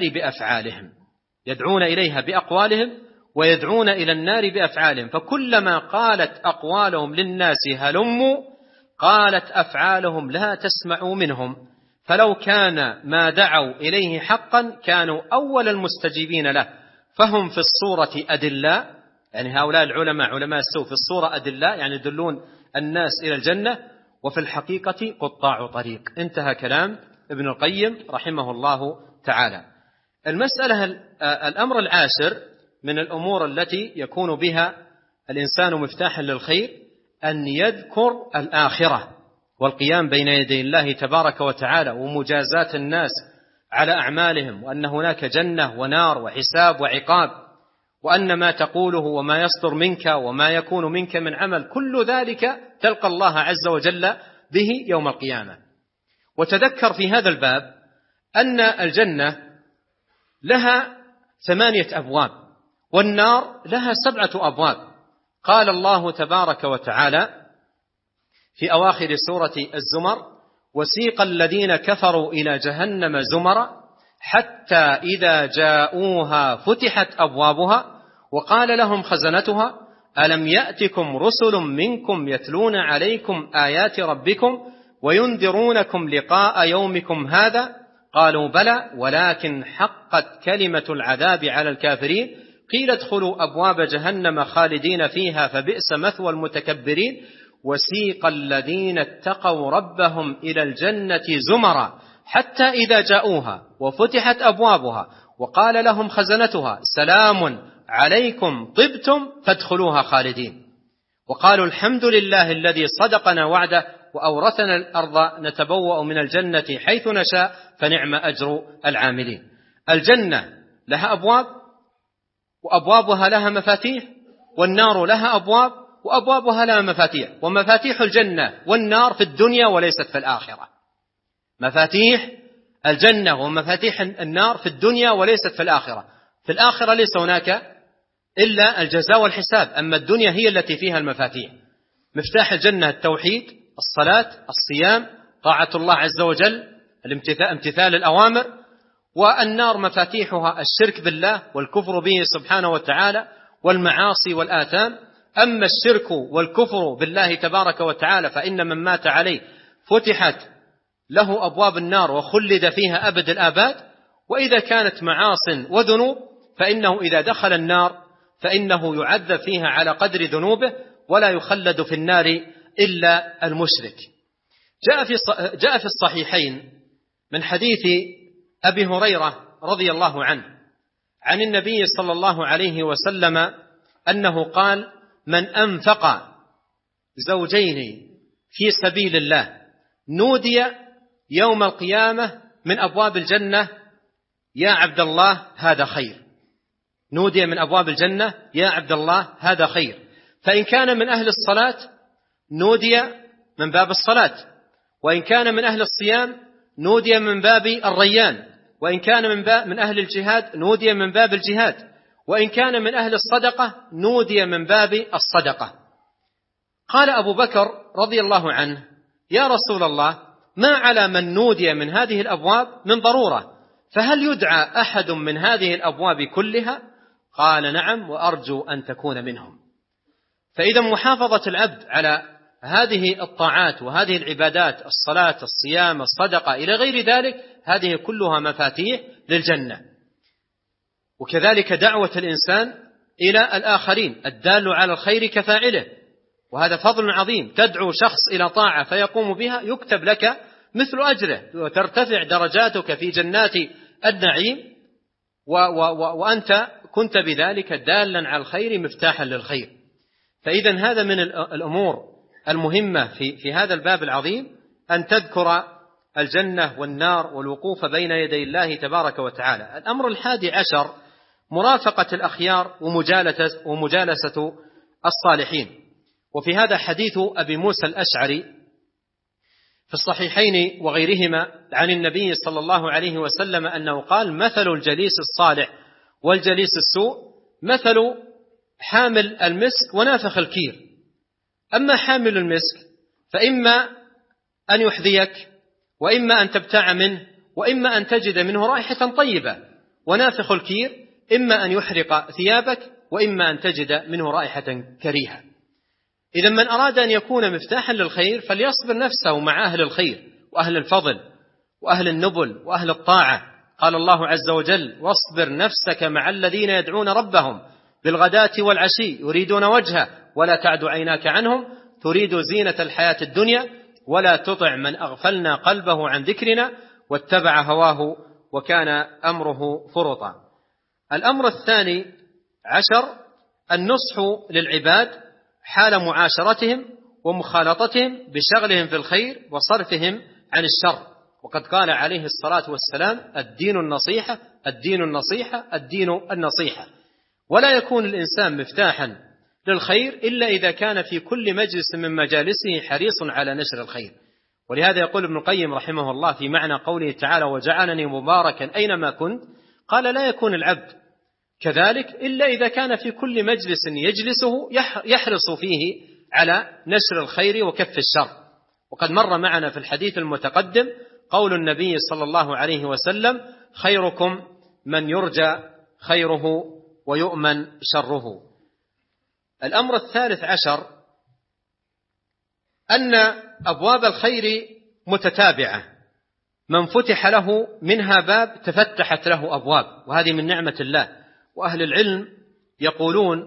النار بأفعالهم فكلما قالت أقوالهم للناس هلموا قالت أفعالهم لا تسمعوا منهم، فلو كان ما دعوا إليه حقا كانوا أول المستجيبين له، فهم في الصورة أدلاء، يعني هؤلاء العلماء علماء السوء في الصورة أدلاء يعني يدلون الناس إلى الجنة، وفي الحقيقة قطاع طريق. انتهى كلام ابن القيم رحمه الله تعالى. الأمر العاشر من الأمور التي يكون بها الإنسان مفتاحا للخير أن يذكر الآخرة والقيام بين يدي الله تبارك وتعالى ومجازات الناس على أعمالهم، وأن هناك جنة ونار وحساب وعقاب، وأن ما تقوله وما يصدر منك وما يكون منك من عمل كل ذلك تلقى الله عز وجل به يوم القيامة. وتذكر في هذا الباب أن الجنة لها 8 أبواب والنار لها 7 أبواب. قال الله تبارك وتعالى في أواخر سورة الزمر: وسيق الذين كفروا إلى جهنم زمرا حتى إذا جاءوها فتحت أبوابها وقال لهم خزنتها ألم يأتكم رسل منكم يتلون عليكم آيات ربكم وينذرونكم لقاء يومكم هذا قالوا بلى ولكن حقت كلمة العذاب على الكافرين قيل ادخلوا أبواب جهنم خالدين فيها فبئس مثوى المتكبرين وسيق الذين اتقوا ربهم إلى الجنة زمرا حتى إذا جاءوها وفتحت أبوابها وقال لهم خزنتها سلام عليكم طبتم فادخلوها خالدين وقالوا الحمد لله الذي صدقنا وعده وأورثنا الأرض نتبوأ من الجنة حيث نشاء فنعم أجر العاملين. الجنة لها أبواب وأبوابها لها مفاتيح، والنار لها أبواب وأبوابها لها مفاتيح، ومفاتيح الجنة والنار في الدنيا وليست في الآخرة. مفاتيح الجنة ومفاتيح النار في الدنيا وليست في الآخرة. في الآخرة ليس هناك إلا الجزاء والحساب، أما الدنيا هي التي فيها المفاتيح. مفتاح الجنة التوحيد، الصلاة، الصيام، طاعة الله عز وجل، امتثال الأوامر. والنار مفاتيحها الشرك بالله والكفر به سبحانه وتعالى والمعاصي والآثام. أما الشرك والكفر بالله تبارك وتعالى فإن من مات عليه فتحت له أبواب النار وخلد فيها أبد الآباد. وإذا كانت معاص وذنوب فإنه إذا دخل النار فإنه يعذب فيها على قدر ذنوبه ولا يخلد في النار إلا المشرك. جاء في الصحيحين من حديث أبي هريرة رضي الله عنه عن النبي صلى الله عليه وسلم أنه قال: من أنفق زوجين في سبيل الله نودي يوم القيامة من أبواب الجنة يا عبد الله هذا خير. نودي من أبواب الجنة يا عبد الله هذا خير. فإن كان من أهل الصلاة نودي من باب الصلاة، وإن كان من أهل الصيام نودي من باب الريان، وإن كان من أهل الجهاد نودي من باب الجهاد، وإن كان من أهل الصدقة نودي من باب الصدقة. قال أبو بكر رضي الله عنه: يا رسول الله ما على من نودي من هذه الأبواب من ضرورة، فهل يدعى أحد من هذه الأبواب كلها؟ قال: نعم وأرجو أن تكون منهم. فإذا محافظة العبد على هذه الطاعات وهذه العبادات، الصلاة، الصيام، الصدقة إلى غير ذلك، هذه كلها مفاتيح للجنة. وكذلك دعوة الإنسان إلى الآخرين الدال على الخير كفاعله، وهذا فضل عظيم. تدعو شخص إلى طاعة فيقوم بها يكتب لك مثل أجره وترتفع درجاتك في جنات النعيم، وأنت كنت بذلك دالا على الخير مفتاحا للخير. فإذا هذا من الأمور المهمة في هذا الباب العظيم، أن تذكر الجنة والنار والوقوف بين يدي الله تبارك وتعالى. الأمر 11 مرافقة الأخيار ومجالسة الصالحين. وفي هذا حديث أبي موسى الأشعري في الصحيحين وغيرهما عن النبي صلى الله عليه وسلم أنه قال: مثل الجليس الصالح والجليس السوء مثل حامل المسك ونافخ الكير. أما حامل المسك فإما أن يحذيك، وإما أن تبتاع منه، وإما أن تجد منه رائحة طيبة. ونافخ الكير إما أن يحرق ثيابك، وإما أن تجد منه رائحة كريهة. إذا من أراد أن يكون مفتاحا للخير فليصبر نفسه مع أهل الخير وأهل الفضل وأهل النبل وأهل الطاعة. قال الله عز وجل: واصبر نفسك مع الذين يدعون ربهم بالغداة والعشي يريدون وجهه ولا تعد عيناك عنهم تريد زينة الحياة الدنيا ولا تطع من أغفلنا قلبه عن ذكرنا واتبع هواه وكان أمره فرطا. الأمر 12 النصح للعباد حال معاشرتهم ومخالطتهم بشغلهم في الخير وصرفهم عن الشر. وقد قال عليه الصلاة والسلام: الدين النصيحة، الدين النصيحة، الدين النصيحة. ولا يكون الإنسان مفتاحا للخير إلا إذا كان في كل مجلس من مجالسه حريص على نشر الخير. ولهذا يقول ابن القيم رحمه الله في معنى قوله تعالى: وجعلني مباركا أينما كنت، قال: لا يكون العبد كذلك إلا إذا كان في كل مجلس يجلسه يحرص فيه على نشر الخير وكف الشر. وقد مر معنا في الحديث المتقدم قول النبي صلى الله عليه وسلم: خيركم من يرجى خيره ويؤمن شره. الأمر 13 أن أبواب الخير متتابعة، من فتح له منها باب تفتحت له أبواب، وهذه من نعمة الله. وأهل العلم يقولون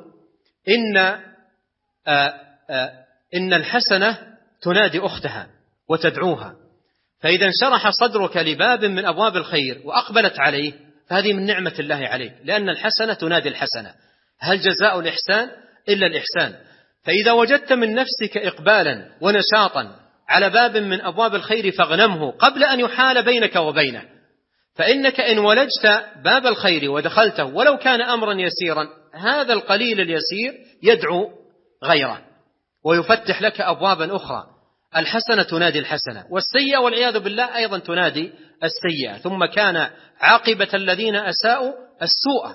إن الحسنة تنادي أختها وتدعوها، فإذا انشرح صدرك لباب من أبواب الخير وأقبلت عليه فهذه من نعمة الله عليك، لأن الحسنة تنادي الحسنة. هل جزاء الإحسان إلا الإحسان؟ فإذا وجدت من نفسك إقبالا ونشاطا على باب من أبواب الخير فاغنمه قبل أن يحال بينك وبينه، فإنك إن ولجت باب الخير ودخلته ولو كان أمرا يسيرا، هذا القليل اليسير يدعو غيره ويفتح لك أبوابا أخرى. الحسنة تنادي الحسنة، والسيئة والعياذ بالله أيضا تنادي السيئة. ثم كان عاقبة الذين أساءوا السوء.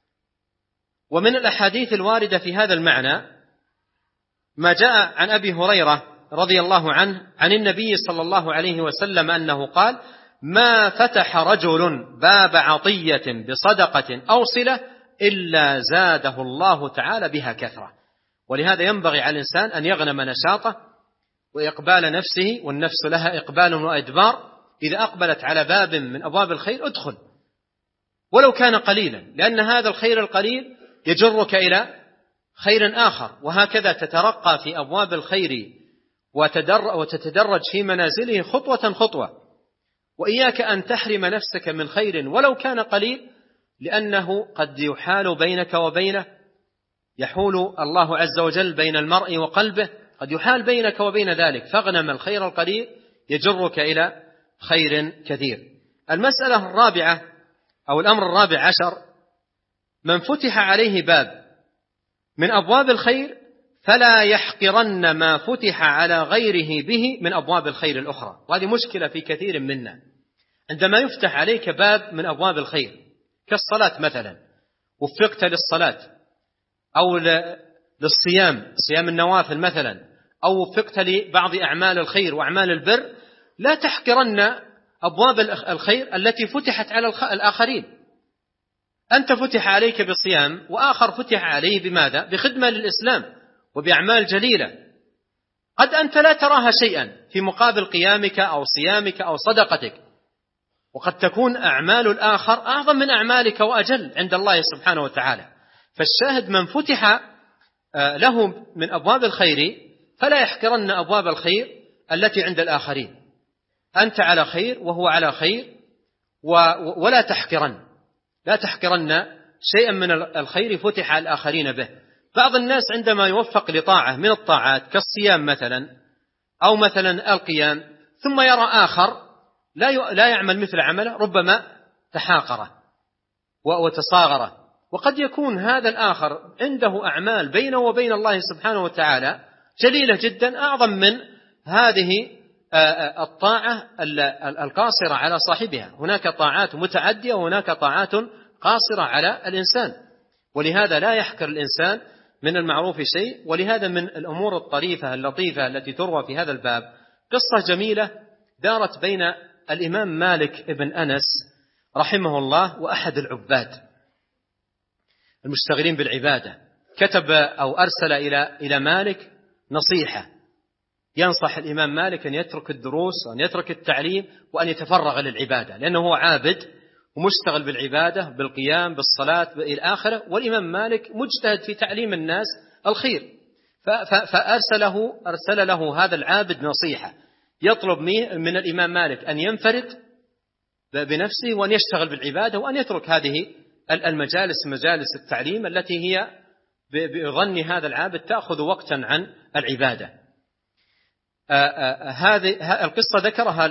ومن الأحاديث الواردة في هذا المعنى ما جاء عن أبي هريرة رضي الله عنه عن النبي صلى الله عليه وسلم أنه قال: ما فتح رجل باب عطية بصدقة أو صلة إلا زاده الله تعالى بها كثرة. ولهذا ينبغي على الإنسان أن يغنم نشاطه وإقبال نفسه، والنفس لها إقبال وإدبار. إذا أقبلت على باب من أبواب الخير ادخل ولو كان قليلا، لأن هذا الخير القليل يجرك إلى خير آخر. وهكذا تترقى في أبواب الخير وتتدرج في منازله خطوة خطوة. وإياك أن تحرم نفسك من خير ولو كان قليل، لأنه قد يحال بينك وبينه، يحول الله عز وجل بين المرء وقلبه، قد يحال بينك وبين ذلك. فاغنم الخير القليل يجرك إلى خير كثير. المسألة الرابعة أو الأمر 14 من فتح عليه باب من أبواب الخير فلا يحقرن ما فتح على غيره به من أبواب الخير الأخرى. وهذه مشكلة في كثير منا، عندما يفتح عليك باب من أبواب الخير كالصلاة مثلا، وفقت للصلاة أو للصيام، صيام النوافل مثلا، أو وفقت لبعض أعمال الخير وأعمال البر، لا تحقرن أبواب الخير التي فتحت على الآخرين. أنت فتح عليك بصيام وآخر فتح عليه بماذا؟ بخدمة للإسلام وبأعمال جليلة، قد أنت لا تراها شيئا في مقابل قيامك أو صيامك أو صدقتك، وقد تكون أعمال الآخر أعظم من أعمالك وأجل عند الله سبحانه وتعالى. فالشاهد من فتح له من أبواب الخير فلا يحقرن أبواب الخير التي عند الآخرين. أنت على خير وهو على خير، ولا تحقرن شيئا من الخير فتح على الآخرين به. بعض الناس عندما يوفق لطاعة من الطاعات كالصيام مثلا أو مثلا القيام، ثم يرى آخر لا يعمل مثل عمله ربما تحاقره وتصاغره. وقد يكون هذا الآخر عنده أعمال بينه وبين الله سبحانه وتعالى جليلة جدا، أعظم من هذه الطاعة القاصرة على صاحبها. هناك طاعات متعدية وهناك طاعات قاصرة على الإنسان، ولهذا لا يحقر الإنسان من المعروف شيء. ولهذا من الأمور الطريفة اللطيفة التي تروى في هذا الباب قصة جميلة دارت بين الإمام مالك ابن أنس رحمه الله وأحد العباد المشتغلين بالعبادة. كتب أو أرسل إلى مالك نصيحة، ينصح الإمام مالك أن يترك الدروس وأن يترك التعليم وأن يتفرغ للعبادة، لأنه هو عابد ومشتغل بالعبادة بالقيام بالصلاة إلى آخره، والإمام مالك مجتهد في تعليم الناس الخير. أرسل له هذا العابد نصيحة، يطلب من الإمام مالك أن ينفرد بنفسه وأن يشتغل بالعبادة وأن يترك هذه مجالس التعليم التي هي بظن هذا العابد تأخذ وقتا عن العبادة. هذه القصة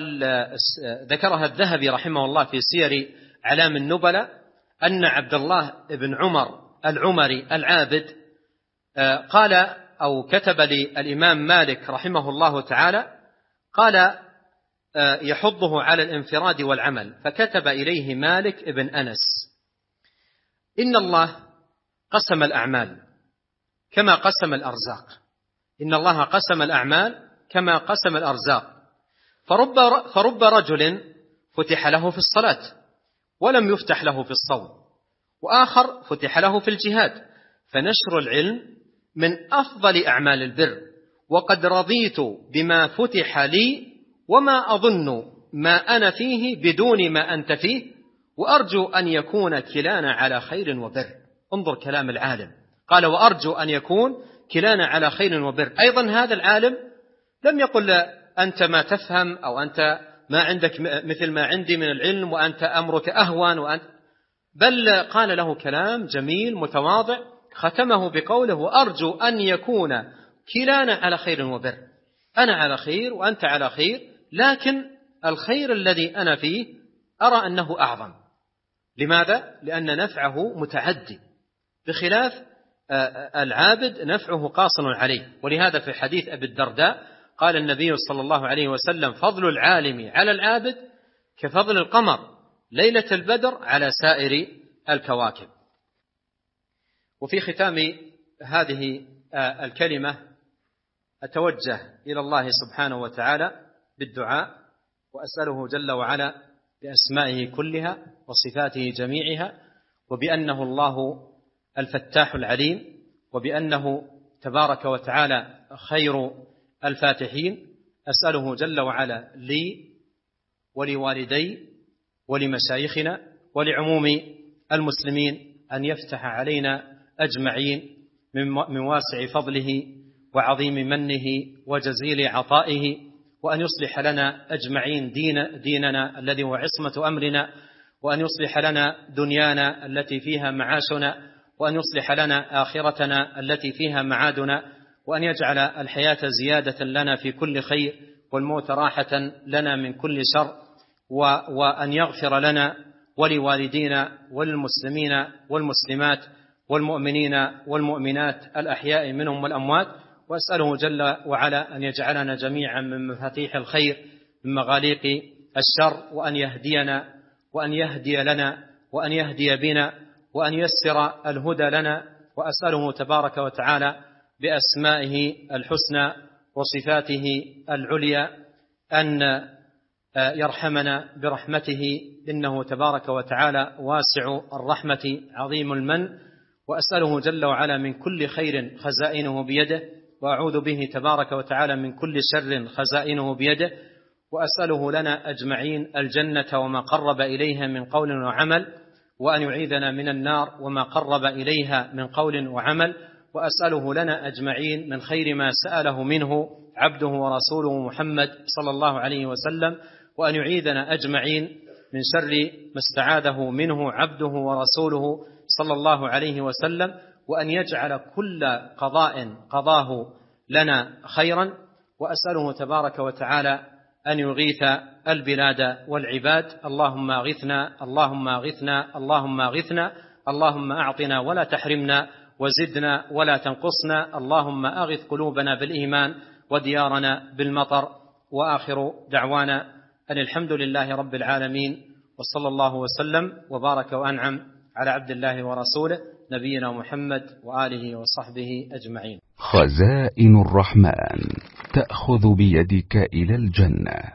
ذكرها الذهبي رحمه الله في سير أعلام النبلاء، أن عبد الله بن عمر العمري العابد قال أو كتب للإمام مالك رحمه الله تعالى، قال يحضه على الانفراد والعمل، فكتب إليه مالك بن أنس: إن الله قسم الأعمال كما قسم الأرزاق، إن الله قسم الأعمال كما قسم الأرزاق، فرب رجل فتح له في الصلاة ولم يفتح له في الصوم، وآخر فتح له في الجهاد، فنشر العلم من أفضل أعمال البر، وقد رضيت بما فتح لي وما أظن ما أنا فيه بدون ما أنت فيه، وأرجو أن يكون كلانا على خير وبر. انظر كلام العالم، قال وأرجو أن يكون كلانا على خير وبر. أيضا هذا العالم لم يقل أنت ما تفهم أو أنت ما عندك مثل ما عندي من العلم وأنت أمرك أهون بل قال له كلام جميل متواضع، ختمه بقوله وأرجو أن يكون كلانا على خير وبر. أنا على خير وأنت على خير، لكن الخير الذي أنا فيه أرى أنه أعظم. لماذا؟ لأن نفعه متعدي، بخلاف العابد نفعه قاصر عليه. ولهذا في حديث أبي الدرداء قال النبي صلى الله عليه وسلم: فضل العالم على العابد كفضل القمر ليلة البدر على سائر الكواكب. وفي ختام هذه الكلمة أتوجه إلى الله سبحانه وتعالى بالدعاء، وأسأله جل وعلا بأسمائه كلها وصفاته جميعها، وبأنه الله الفتاح العليم، وبأنه تبارك وتعالى خير الفاتحين. أسأله جل وعلا لي ولوالدي ولمشايخنا ولعموم المسلمين أن يفتح علينا أجمعين من واسع فضله وعظيم منه وجزيل عطائه، وأن يصلح لنا أجمعين ديننا الذي هو عصمة أمرنا، وأن يصلح لنا دنيانا التي فيها معاشنا، وأن يصلح لنا آخرتنا التي فيها معادنا، وأن يجعل الحياة زيادة لنا في كل خير والموت راحة لنا من كل شر، وأن يغفر لنا ولوالدينا والمسلمين والمسلمات والمؤمنين والمؤمنات الأحياء منهم والأموات. وأسأله جل وعلا أن يجعلنا جميعا من مفاتيح الخير من مغاليق الشر، وأن يهدينا وأن يهدي لنا وأن يهدي بنا وأن يسر الهدى لنا. وأسأله تبارك وتعالى بأسمائه الحسنى وصفاته العليا أن يرحمنا برحمته، إنه تبارك وتعالى واسع الرحمة عظيم المن. وأسأله جل وعلا من كل خير خزائنه بيده، وأعوذ به تبارك وتعالى من كل شر خزائنه بيده. وأسأله لنا أجمعين الجنة وما قرب إليها من قول وعمل، وأن يعيذنا من النار وما قرب إليها من قول وعمل. وأسأله لنا أجمعين من خير ما سأله منه عبده ورسوله محمد صلى الله عليه وسلم، وأن يعيذنا أجمعين من شر ما استعاذه منه عبده ورسوله صلى الله عليه وسلم، وأن يجعل كل قضاء قضاه لنا خيرا. وأسأله تبارك وتعالى أن يغيث البلاد والعباد. اللهم أغثنا، اللهم أغثنا، اللهم أغثنا، اللهم أعطنا ولا تحرمنا، وزدنا ولا تنقصنا. اللهم أغث قلوبنا بالإيمان وديارنا بالمطر. وآخر دعوانا أن الحمد لله رب العالمين، وصلى الله وسلم وبارك وأنعم على عبد الله ورسوله نبينا محمد وآله وصحبه أجمعين. خزائن الرحمن تأخذ بيدك إلى الجنة.